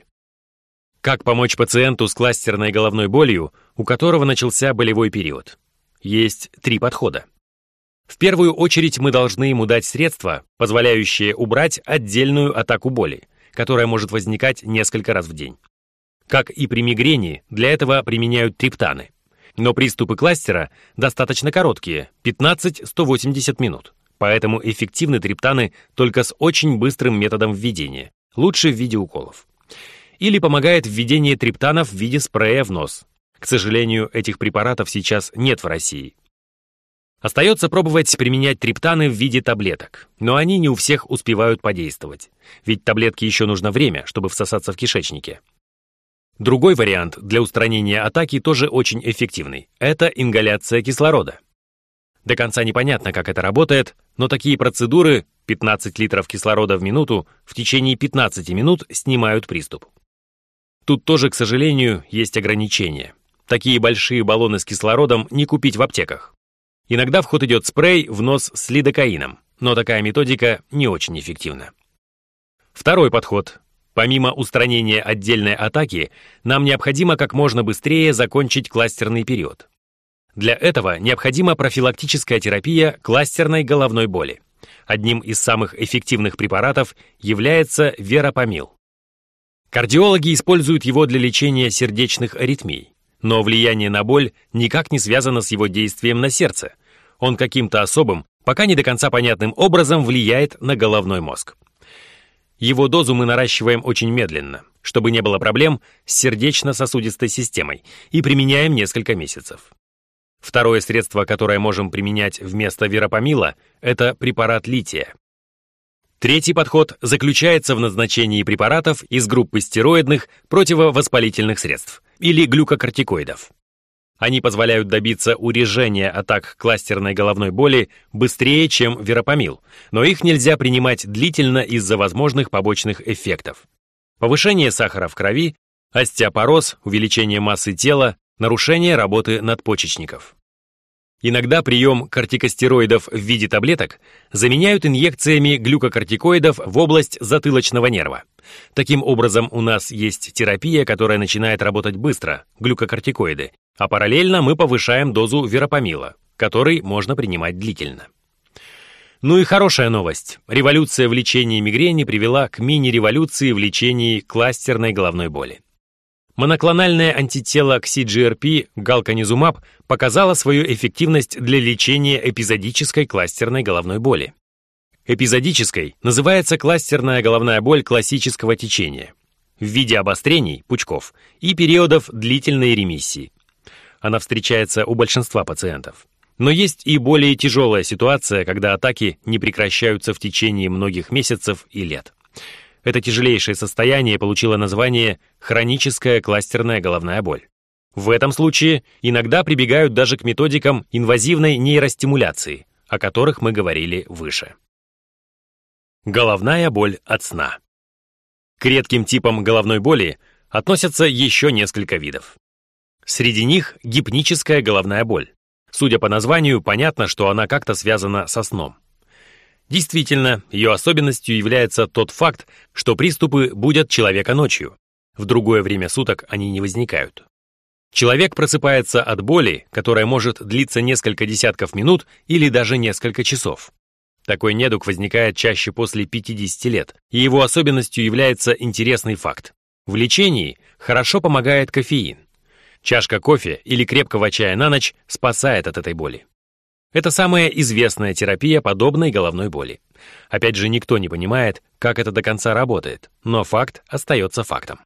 Как помочь пациенту с кластерной головной болью, у которого начался болевой период? Есть три подхода. В первую очередь мы должны ему дать средства, позволяющие убрать отдельную атаку боли, которая может возникать несколько раз в день. Как и при мигрени, для этого применяют триптаны. Но приступы кластера достаточно короткие – пятнадцать — сто восемьдесят минут. Поэтому эффективны триптаны только с очень быстрым методом введения, лучше в виде уколов. Или помогает введение триптанов в виде спрея в нос. К сожалению, этих препаратов сейчас нет в России. Остается пробовать применять триптаны в виде таблеток, но они не у всех успевают подействовать, ведь таблетке еще нужно время, чтобы всосаться в кишечнике. Другой вариант для устранения атаки тоже очень эффективный. Это ингаляция кислорода. До конца непонятно, как это работает, но такие процедуры, пятнадцать литров кислорода в минуту, в течение пятнадцати минут снимают приступ. Тут тоже, к сожалению, есть ограничения. Такие большие баллоны с кислородом не купить в аптеках. Иногда в ход идет спрей в нос с лидокаином, но такая методика не очень эффективна. Второй подход. Помимо устранения отдельной атаки, нам необходимо как можно быстрее закончить кластерный период. Для этого необходима профилактическая терапия кластерной головной боли. Одним из самых эффективных препаратов является верапамил. Кардиологи используют его для лечения сердечных аритмий, но влияние на боль никак не связано с его действием на сердце. Он каким-то особым, пока не до конца понятным образом влияет на головной мозг. Его дозу мы наращиваем очень медленно, чтобы не было проблем с сердечно-сосудистой системой, и применяем несколько месяцев. Второе средство, которое можем применять вместо верапамила, это препарат лития. Третий подход заключается в назначении препаратов из группы стероидных противовоспалительных средств или глюкокортикоидов. Они позволяют добиться урежения атак кластерной головной боли быстрее, чем верапамил, но их нельзя принимать длительно из-за возможных побочных эффектов. Повышение сахара в крови, остеопороз, увеличение массы тела, нарушение работы надпочечников. Иногда прием кортикостероидов в виде таблеток заменяют инъекциями глюкокортикоидов в область затылочного нерва. Таким образом, у нас есть терапия, которая начинает работать быстро, глюкокортикоиды, а параллельно мы повышаем дозу верапамила, который можно принимать длительно. Ну и хорошая новость. Революция в лечении мигрени привела к мини-революции в лечении кластерной головной боли. Моноклональное антитело к си джи ар пи галканизумаб показало свою эффективность для лечения эпизодической кластерной головной боли. Эпизодической называется кластерная головная боль классического течения в виде обострений, пучков, и периодов длительной ремиссии. Она встречается у большинства пациентов. Но есть и более тяжелая ситуация, когда атаки не прекращаются в течение многих месяцев и лет. Это тяжелейшее состояние получило название хроническая кластерная головная боль. В этом случае иногда прибегают даже к методикам инвазивной нейростимуляции, о которых мы говорили выше. Головная боль от сна. К редким типам головной боли относятся еще несколько видов. Среди них гипническая головная боль. Судя по названию, понятно, что она как-то связана со сном. Действительно, ее особенностью является тот факт, что приступы будят человека ночью. В другое время суток они не возникают. Человек просыпается от боли, которая может длиться несколько десятков минут или даже несколько часов. Такой недуг возникает чаще после пятидесяти лет, и его особенностью является интересный факт. В лечении хорошо помогает кофеин. Чашка кофе или крепкого чая на ночь спасает от этой боли. Это самая известная терапия подобной головной боли. Опять же, никто не понимает, как это до конца работает, но факт остается фактом.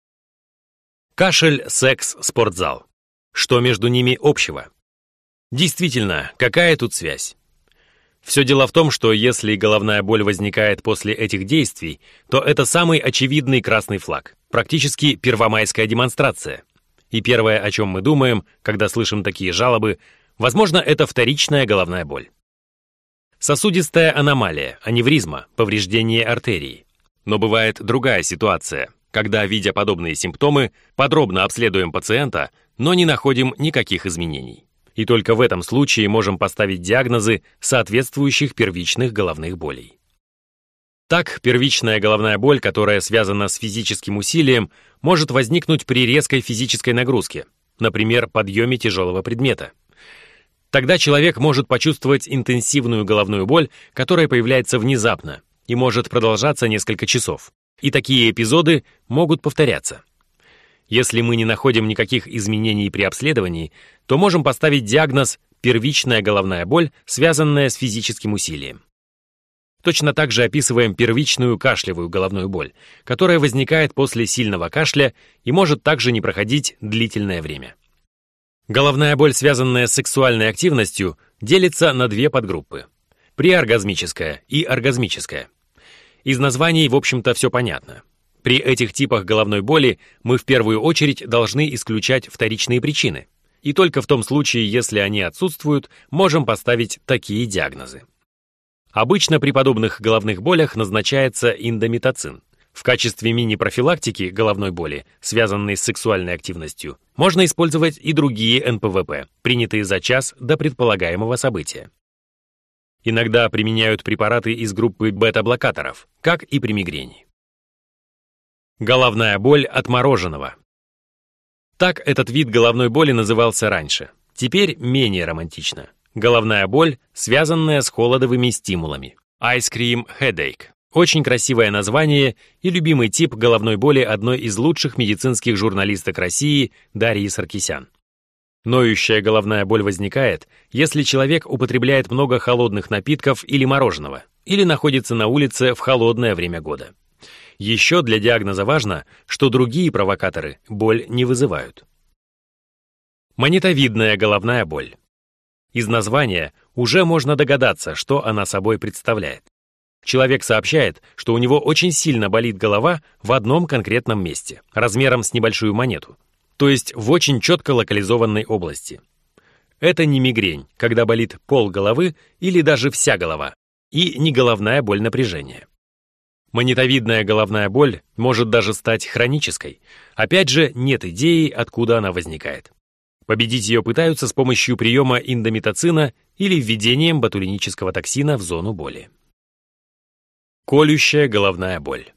Кашель, секс, спортзал. Что между ними общего? Действительно, какая тут связь? Все дело в том, что если головная боль возникает после этих действий, то это самый очевидный красный флаг, практически первомайская демонстрация. И первое, о чем мы думаем, когда слышим такие жалобы, возможно, это вторичная головная боль. Сосудистая аномалия, аневризма, повреждение артерии. Но бывает другая ситуация, когда, видя подобные симптомы, подробно обследуем пациента, но не находим никаких изменений. И только в этом случае можем поставить диагнозы соответствующих первичных головных болей. Так, первичная головная боль, которая связана с физическим усилием, может возникнуть при резкой физической нагрузке, например, подъеме тяжелого предмета. Тогда человек может почувствовать интенсивную головную боль, которая появляется внезапно и может продолжаться несколько часов. И такие эпизоды могут повторяться. Если мы не находим никаких изменений при обследовании, то можем поставить диагноз «первичная головная боль, связанная с физическим усилием». Точно так же описываем первичную кашлевую головную боль, которая возникает после сильного кашля и может также не проходить длительное время. Головная боль, связанная с сексуальной активностью, делится на две подгруппы – преоргазмическая и оргазмическая. Из названий, в общем-то, все понятно. При этих типах головной боли мы в первую очередь должны исключать вторичные причины. И только в том случае, если они отсутствуют, можем поставить такие диагнозы. Обычно при подобных головных болях назначается индомитоцин. В качестве мини-профилактики головной боли, связанной с сексуальной активностью, можно использовать и другие эн пэ вэ пэ, принятые за час до предполагаемого события. Иногда применяют препараты из группы бета-блокаторов, как и при мигрени. Головная боль от мороженого. Так этот вид головной боли назывался раньше. Теперь менее романтично. Головная боль, связанная с холодовыми стимулами. Ice cream headache. Очень красивое название и любимый тип головной боли одной из лучших медицинских журналисток России Дарьи Саркисян. Ноющая головная боль возникает, если человек употребляет много холодных напитков или мороженого, или находится на улице в холодное время года. Еще для диагноза важно, что другие провокаторы боль не вызывают. Монетовидная головная боль. Из названия уже можно догадаться, что она собой представляет. Человек сообщает, что у него очень сильно болит голова в одном конкретном месте, размером с небольшую монету, то есть в очень четко локализованной области. Это не мигрень, когда болит пол головы или даже вся голова, и не головная боль напряжения. Монетовидная головная боль может даже стать хронической. Опять же, нет идеи, откуда она возникает. Победить ее пытаются с помощью приема индомитоцина или введением ботулинического токсина в зону боли. Колющая головная боль.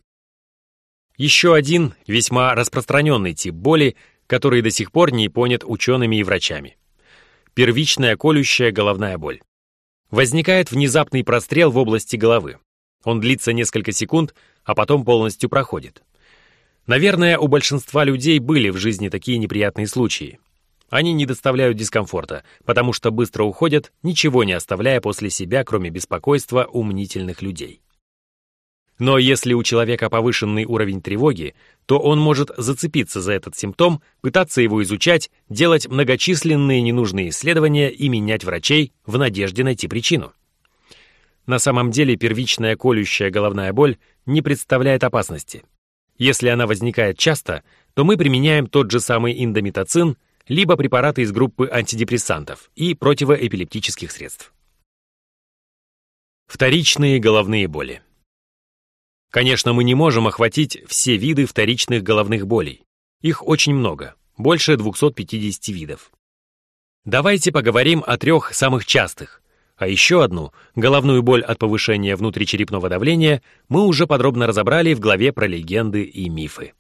Еще один весьма распространенный тип боли, который до сих пор не понят учеными и врачами. Первичная колющая головная боль. Возникает внезапный прострел в области головы. Он длится несколько секунд, а потом полностью проходит. Наверное, у большинства людей были в жизни такие неприятные случаи. Они не доставляют дискомфорта, потому что быстро уходят, ничего не оставляя после себя, кроме беспокойства у мнительных людей. Но если у человека повышенный уровень тревоги, то он может зацепиться за этот симптом, пытаться его изучать, делать многочисленные ненужные исследования и менять врачей в надежде найти причину. На самом деле первичная колющая головная боль не представляет опасности. Если она возникает часто, то мы применяем тот же самый индомитоцин, либо препараты из группы антидепрессантов и противоэпилептических средств. Вторичные головные боли. Конечно, мы не можем охватить все виды вторичных головных болей. Их очень много, больше двухсот пятидесяти видов. Давайте поговорим о трех самых частых. А еще одну, головную боль от повышения внутричерепного давления, мы уже подробно разобрали в главе про легенды и мифы.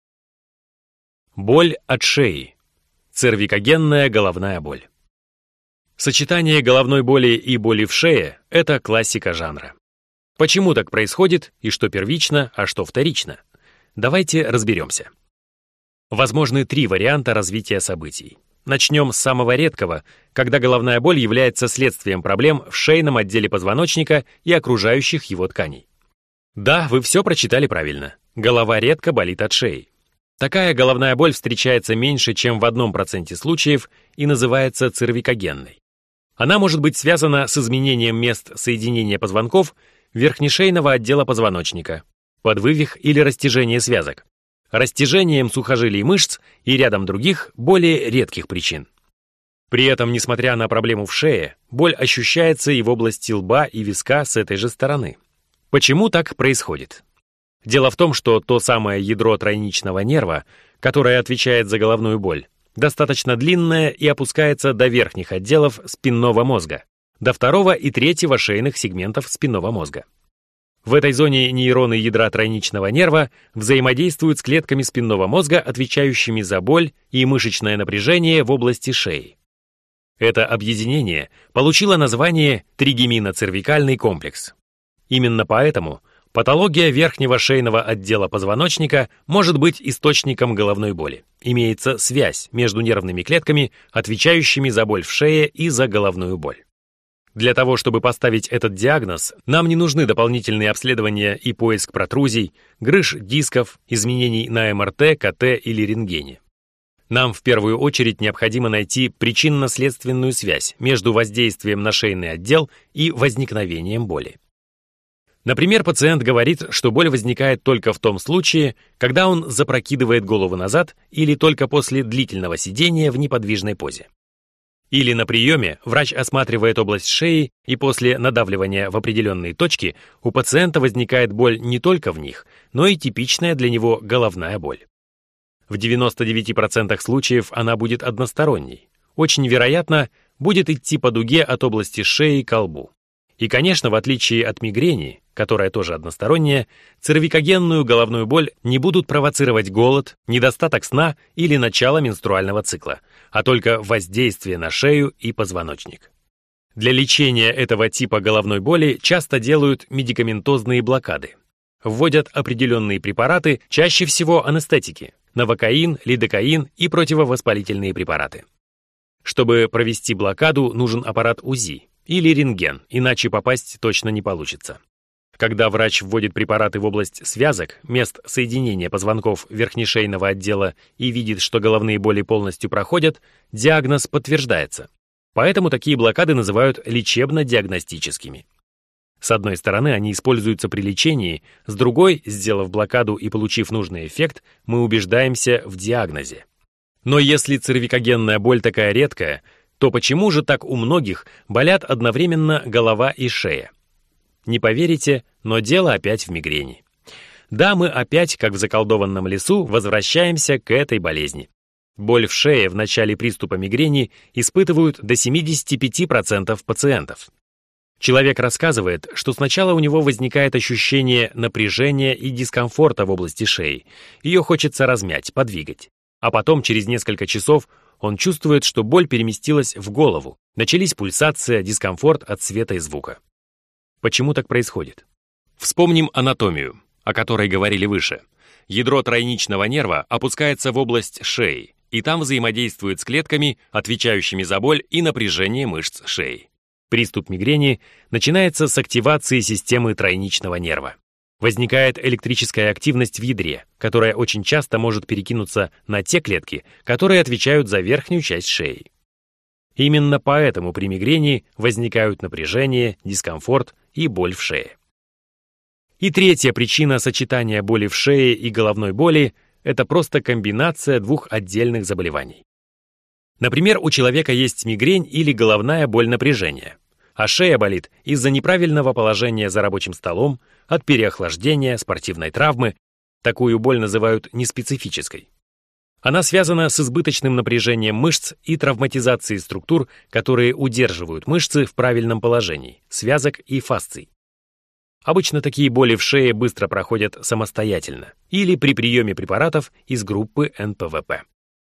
Боль от шеи. Цервикогенная головная боль. Сочетание головной боли и боли в шее – это классика жанра. Почему так происходит и что первично, а что вторично? Давайте разберемся. Возможны три варианта развития событий. Начнем с самого редкого, когда головная боль является следствием проблем в шейном отделе позвоночника и окружающих его тканей. Да, вы все прочитали правильно. Голова редко болит от шеи. Такая головная боль встречается меньше, чем в одном проценте случаев и называется цервикогенной. Она может быть связана с изменением мест соединения позвонков верхнешейного отдела позвоночника, подвывих или растяжение связок, растяжением сухожилий мышц и рядом других, более редких причин. При этом, несмотря на проблему в шее, боль ощущается и в области лба и виска с этой же стороны. Почему так происходит? Дело в том, что то самое ядро тройничного нерва, которое отвечает за головную боль, достаточно длинное и опускается до верхних отделов спинного мозга, до второго и третьего шейных сегментов спинного мозга. В этой зоне нейроны ядра тройничного нерва взаимодействуют с клетками спинного мозга, отвечающими за боль и мышечное напряжение в области шеи. Это объединение получило название тригемино-цервикальный комплекс. Именно поэтому патология верхнего шейного отдела позвоночника может быть источником головной боли. Имеется связь между нервными клетками, отвечающими за боль в шее и за головную боль. Для того, чтобы поставить этот диагноз, нам не нужны дополнительные обследования и поиск протрузий, грыж дисков, изменений на эм эр тэ, ка тэ или рентгене. Нам в первую очередь необходимо найти причинно-следственную связь между воздействием на шейный отдел и возникновением боли. Например, пациент говорит, что боль возникает только в том случае, когда он запрокидывает голову назад или только после длительного сидения в неподвижной позе. Или на приеме врач осматривает область шеи, и после надавливания в определенные точки у пациента возникает боль не только в них, но и типичная для него головная боль. В девяноста девяти процентах случаев она будет односторонней. Очень вероятно, будет идти по дуге от области шеи к лбу. И, конечно, в отличие от мигрени, которая тоже односторонняя, цервикогенную головную боль не будут провоцировать голод, недостаток сна или начало менструального цикла, а только воздействие на шею и позвоночник. Для лечения этого типа головной боли часто делают медикаментозные блокады. Вводят определенные препараты, чаще всего анестетики, новокаин, лидокаин и противовоспалительные препараты. Чтобы провести блокаду, нужен аппарат УЗИ или рентген, иначе попасть точно не получится. Когда врач вводит препараты в область связок, мест соединения позвонков верхнешейного отдела и видит, что головные боли полностью проходят, диагноз подтверждается. Поэтому такие блокады называют лечебно-диагностическими. С одной стороны, они используются при лечении, с другой, сделав блокаду и получив нужный эффект, мы убеждаемся в диагнозе. Но если цервикогенная боль такая редкая, то почему же так у многих болят одновременно голова и шея? Не поверите, но дело опять в мигрени. Да, мы опять, как в заколдованном лесу, возвращаемся к этой болезни. Боль в шее в начале приступа мигрени испытывают до семидесяти пяти процентов пациентов. Человек рассказывает, что сначала у него возникает ощущение напряжения и дискомфорта в области шеи. Ее хочется размять, подвигать. А потом, через несколько часов, он чувствует, что боль переместилась в голову. Начались пульсация, дискомфорт от света и звука. Почему так происходит? Вспомним анатомию, о которой говорили выше. Ядро тройничного нерва опускается в область шеи, и там взаимодействует с клетками, отвечающими за боль и напряжение мышц шеи. Приступ мигрени начинается с активации системы тройничного нерва. Возникает электрическая активность в ядре, которая очень часто может перекинуться на те клетки, которые отвечают за верхнюю часть шеи. Именно поэтому при мигрени возникают напряжение, дискомфорт и боль в шее. И третья причина сочетания боли в шее и головной боли – это просто комбинация двух отдельных заболеваний. Например, у человека есть мигрень или головная боль напряжения, а шея болит из-за неправильного положения за рабочим столом, от переохлаждения, спортивной травмы. Такую боль называют неспецифической. Она связана с избыточным напряжением мышц и травматизацией структур, которые удерживают мышцы в правильном положении, связок и фасций. Обычно такие боли в шее быстро проходят самостоятельно или при приеме препаратов из группы эн пэ вэ пэ.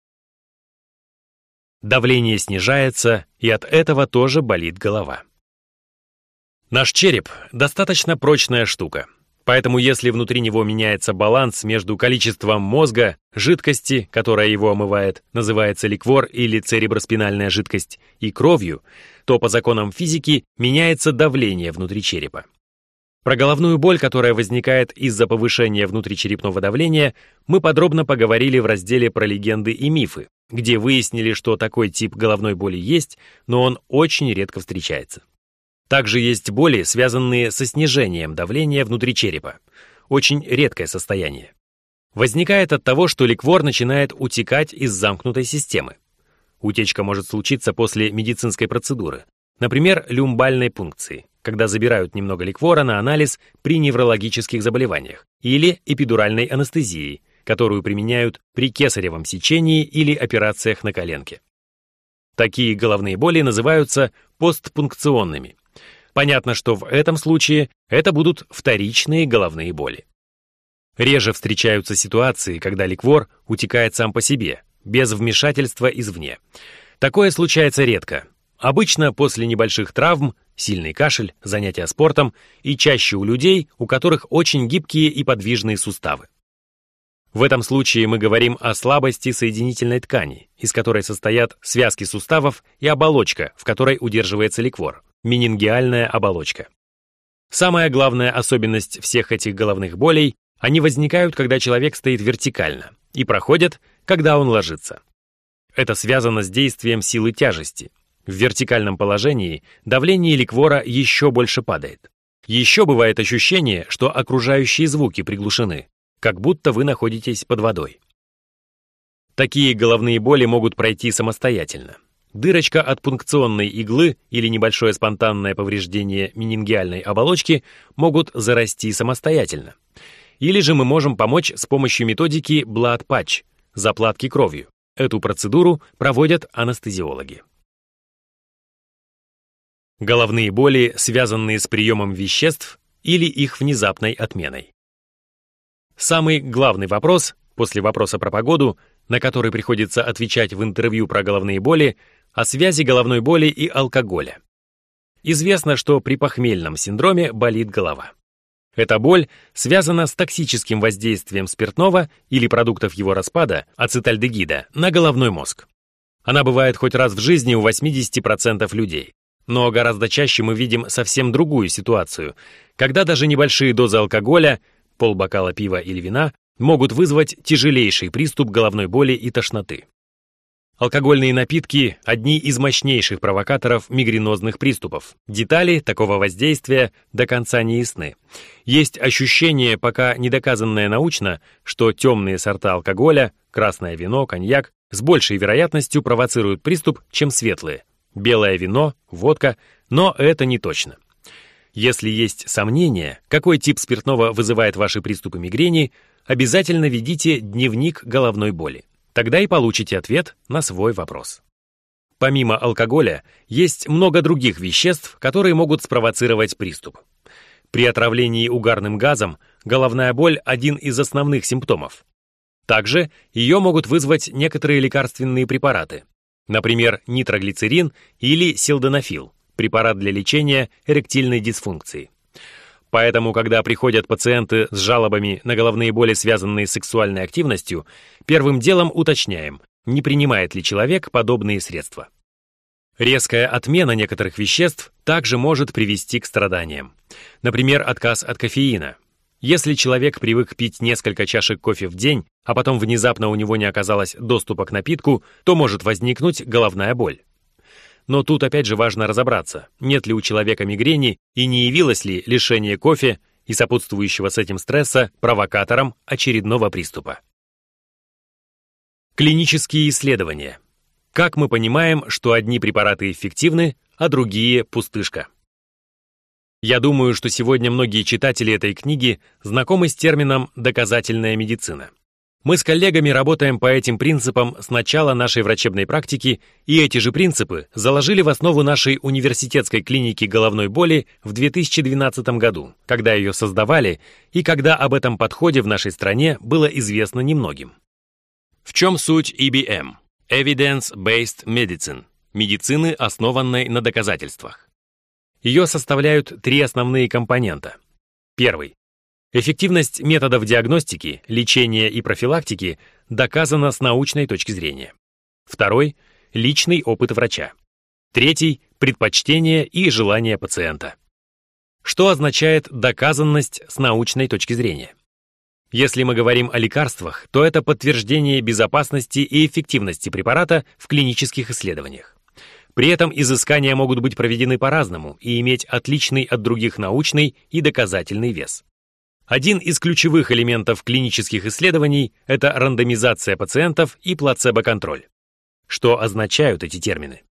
Давление снижается, и от этого тоже болит голова. Наш череп – достаточно прочная штука. Поэтому если внутри него меняется баланс между количеством мозга, жидкости, которая его омывает, называется ликвор или цереброспинальная жидкость, и кровью, то по законам физики меняется давление внутри черепа. Про головную боль, которая возникает из-за повышения внутричерепного давления, мы подробно поговорили в разделе про легенды и мифы, где выяснили, что такой тип головной боли есть, но он очень редко встречается. Также есть боли, связанные со снижением давления внутри черепа. Очень редкое состояние. Возникает от того, что ликвор начинает утекать из замкнутой системы. Утечка может случиться после медицинской процедуры, например, люмбальной пункции, когда забирают немного ликвора на анализ при неврологических заболеваниях, или эпидуральной анестезии, которую применяют при кесаревом сечении или операциях на коленке. Такие головные боли называются постпункционными. Понятно, что в этом случае это будут вторичные головные боли. Реже встречаются ситуации, когда ликвор утекает сам по себе, без вмешательства извне. Такое случается редко. Обычно после небольших травм, сильный кашель, занятия спортом и чаще у людей, у которых очень гибкие и подвижные суставы. В этом случае мы говорим о слабости соединительной ткани, из которой состоят связки суставов и оболочка, в которой удерживается ликвор. Менингиальная оболочка. Самая главная особенность всех этих головных болей – они возникают, когда человек стоит вертикально, и проходят, когда он ложится. Это связано с действием силы тяжести. В вертикальном положении давление ликвора еще больше падает. Еще бывает ощущение, что окружающие звуки приглушены, как будто вы находитесь под водой. Такие головные боли могут пройти самостоятельно. Дырочка от пункционной иглы или небольшое спонтанное повреждение менингиальной оболочки могут зарасти самостоятельно. Или же мы можем помочь с помощью методики blood patch – заплатки кровью. Эту процедуру проводят анестезиологи. Головные боли, связанные с приемом веществ или их внезапной отменой. Самый главный вопрос, после вопроса про погоду, на который приходится отвечать в интервью про головные боли, о связи головной боли и алкоголя. Известно, что при похмельном синдроме болит голова. Эта боль связана с токсическим воздействием спиртного или продуктов его распада, ацетальдегида, на головной мозг. Она бывает хоть раз в жизни у восемьдесят процентов людей. Но гораздо чаще мы видим совсем другую ситуацию, когда даже небольшие дозы алкоголя, полбокала пива или вина, могут вызвать тяжелейший приступ головной боли и тошноты. Алкогольные напитки – одни из мощнейших провокаторов мигренозных приступов. Детали такого воздействия до конца не ясны. Есть ощущение, пока не доказанное научно, что темные сорта алкоголя, красное вино, коньяк, с большей вероятностью провоцируют приступ, чем светлые. Белое вино, водка, но это не точно. Если есть сомнения, какой тип спиртного вызывает ваши приступы мигрени, обязательно ведите дневник головной боли. Тогда и получите ответ на свой вопрос. Помимо алкоголя, есть много других веществ, которые могут спровоцировать приступ. При отравлении угарным газом головная боль – один из основных симптомов. Также ее могут вызвать некоторые лекарственные препараты. Например, нитроглицерин или силденафил – препарат для лечения эректильной дисфункции. Поэтому, когда приходят пациенты с жалобами на головные боли, связанные с сексуальной активностью, первым делом уточняем, не принимает ли человек подобные средства. Резкая отмена некоторых веществ также может привести к страданиям. Например, отказ от кофеина. Если человек привык пить несколько чашек кофе в день, а потом внезапно у него не оказалось доступа к напитку, то может возникнуть головная боль. Но тут опять же важно разобраться, нет ли у человека мигрени и не явилось ли лишение кофе и сопутствующего с этим стресса провокатором очередного приступа. Клинические исследования. Как мы понимаем, что одни препараты эффективны, а другие – пустышка? Я думаю, что сегодня многие читатели этой книги знакомы с термином «доказательная медицина». Мы с коллегами работаем по этим принципам с начала нашей врачебной практики, и эти же принципы заложили в основу нашей университетской клиники головной боли в две тысячи двенадцатом году, когда ее создавали и когда об этом подходе в нашей стране было известно немногим. В чем суть и би эм? Evidence-Based Medicine – медицины, основанной на доказательствах. Ее составляют три основные компонента. Первый. Эффективность методов диагностики, лечения и профилактики доказана с научной точки зрения. Второй – личный опыт врача. Третий – предпочтение и желание пациента. Что означает доказанность с научной точки зрения? Если мы говорим о лекарствах, то это подтверждение безопасности и эффективности препарата в клинических исследованиях. При этом изыскания могут быть проведены по-разному и иметь отличный от других научный и доказательный вес. Один из ключевых элементов клинических исследований – это рандомизация пациентов и плацебо-контроль. Что означают эти термины?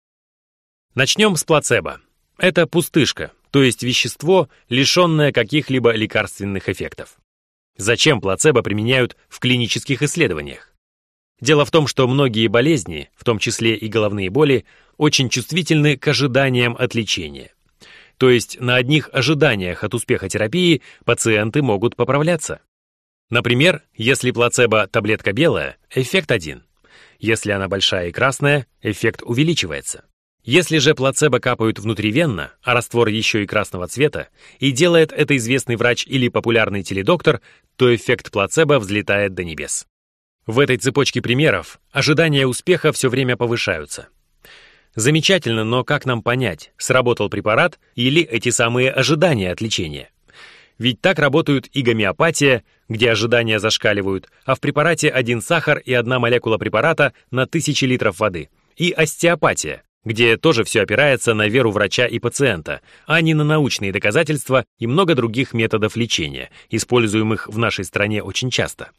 Начнем с плацебо. Это пустышка, то есть вещество, лишенное каких-либо лекарственных эффектов. Зачем плацебо применяют в клинических исследованиях? Дело в том, что многие болезни, в том числе и головные боли, очень чувствительны к ожиданиям от лечения. То есть на одних ожиданиях от успеха терапии пациенты могут поправляться. Например, если плацебо таблетка белая, эффект один. Если она большая и красная, эффект увеличивается. Если же плацебо капают внутривенно, а раствор еще и красного цвета, и делает это известный врач или популярный теледоктор, то эффект плацебо взлетает до небес. В этой цепочке примеров ожидания успеха все время повышаются. Замечательно, но как нам понять, сработал препарат или эти самые ожидания от лечения? Ведь так работают и гомеопатия, где ожидания зашкаливают, а в препарате один сахар и одна молекула препарата на тысячи литров воды, и остеопатия, где тоже все опирается на веру врача и пациента, а не на научные доказательства и много других методов лечения, используемых в нашей стране очень часто.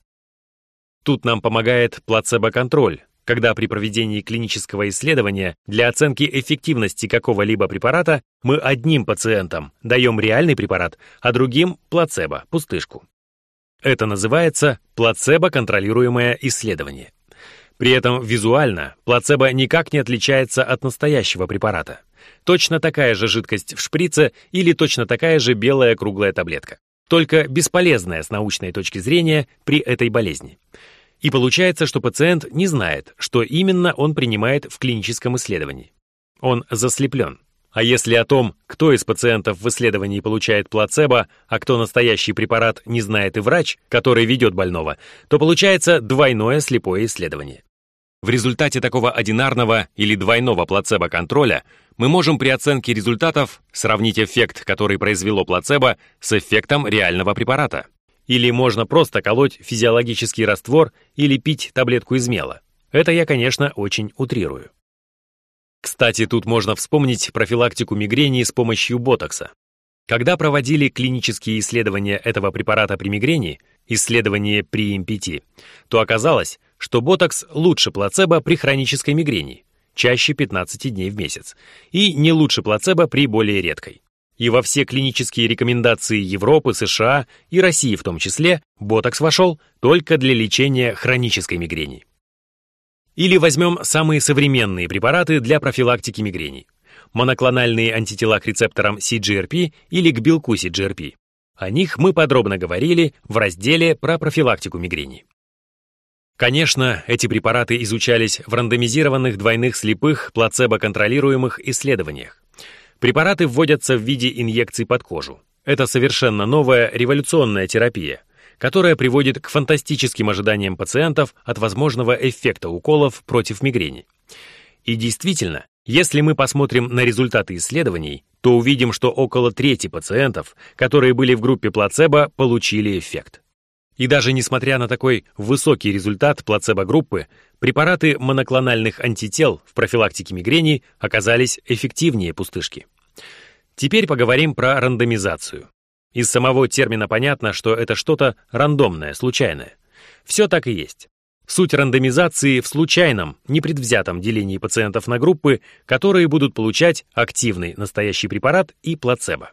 Тут нам помогает плацебо-контроль, когда при проведении клинического исследования для оценки эффективности какого-либо препарата мы одним пациентам даем реальный препарат, а другим – плацебо, пустышку. Это называется плацебо-контролируемое исследование. При этом визуально плацебо никак не отличается от настоящего препарата. Точно такая же жидкость в шприце или точно такая же белая круглая таблетка. Только бесполезная с научной точки зрения при этой болезни. И получается, что пациент не знает, что именно он принимает в клиническом исследовании. Он заслеплен. А если о том, кто из пациентов в исследовании получает плацебо, а кто настоящий препарат, не знает и врач, который ведет больного, то получается двойное слепое исследование. В результате такого одинарного или двойного плацебо-контроля мы можем при оценке результатов сравнить эффект, который произвело плацебо, с эффектом реального препарата. Или можно просто колоть физиологический раствор или пить таблетку из мела. Это я, конечно, очень утрирую. Кстати, тут можно вспомнить профилактику мигрени с помощью ботокса. Когда проводили клинические исследования этого препарата при мигрени, исследование при эм пи ти, то оказалось, что ботокс лучше плацебо при хронической мигрени, чаще пятнадцати дней в месяц, и не лучше плацебо при более редкой. И во все клинические рекомендации Европы, США и России в том числе ботокс вошел только для лечения хронической мигрени. Или возьмем самые современные препараты для профилактики мигрени. Моноклональные антитела к рецепторам си джи ар пи или к белку си джи ар пи. О них мы подробно говорили в разделе про профилактику мигрени. Конечно, эти препараты изучались в рандомизированных двойных слепых плацебо-контролируемых исследованиях. Препараты вводятся в виде инъекций под кожу. Это совершенно новая революционная терапия, которая приводит к фантастическим ожиданиям пациентов от возможного эффекта уколов против мигрени. И действительно, если мы посмотрим на результаты исследований, то увидим, что около трети пациентов, которые были в группе плацебо, получили эффект. И даже несмотря на такой высокий результат плацебо-группы, препараты моноклональных антител в профилактике мигрени оказались эффективнее пустышки. Теперь поговорим про рандомизацию. Из самого термина понятно, что это что-то рандомное, случайное. Все так и есть. Суть рандомизации в случайном, непредвзятом делении пациентов на группы, которые будут получать активный настоящий препарат и плацебо.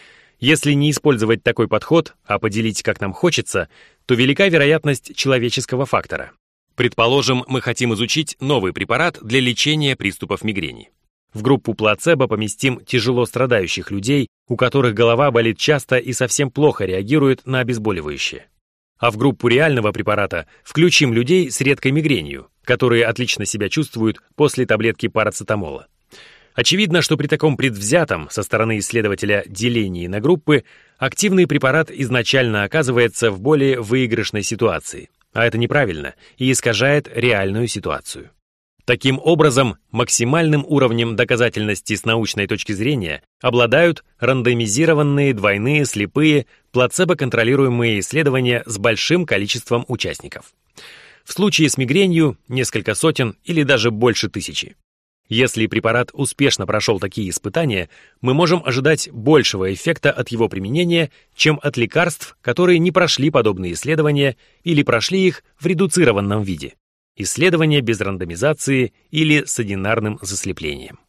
Если не использовать такой подход, а поделить как нам хочется, то велика вероятность человеческого фактора. Предположим, мы хотим изучить новый препарат для лечения приступов мигрени. В группу плацебо поместим тяжело страдающих людей, у которых голова болит часто и совсем плохо реагирует на обезболивающее. А в группу реального препарата включим людей с редкой мигренью, которые отлично себя чувствуют после таблетки парацетамола. Очевидно, что при таком предвзятом со стороны исследователя делении на группы активный препарат изначально оказывается в более выигрышной ситуации, а это неправильно и искажает реальную ситуацию. Таким образом, максимальным уровнем доказательности с научной точки зрения обладают рандомизированные двойные слепые плацебо-контролируемые исследования с большим количеством участников. В случае с мигренью несколько сотен или даже больше тысячи. Если препарат успешно прошел такие испытания, мы можем ожидать большего эффекта от его применения, чем от лекарств, которые не прошли подобные исследования или прошли их в редуцированном виде. Исследования без рандомизации или с одинарным заслеплением.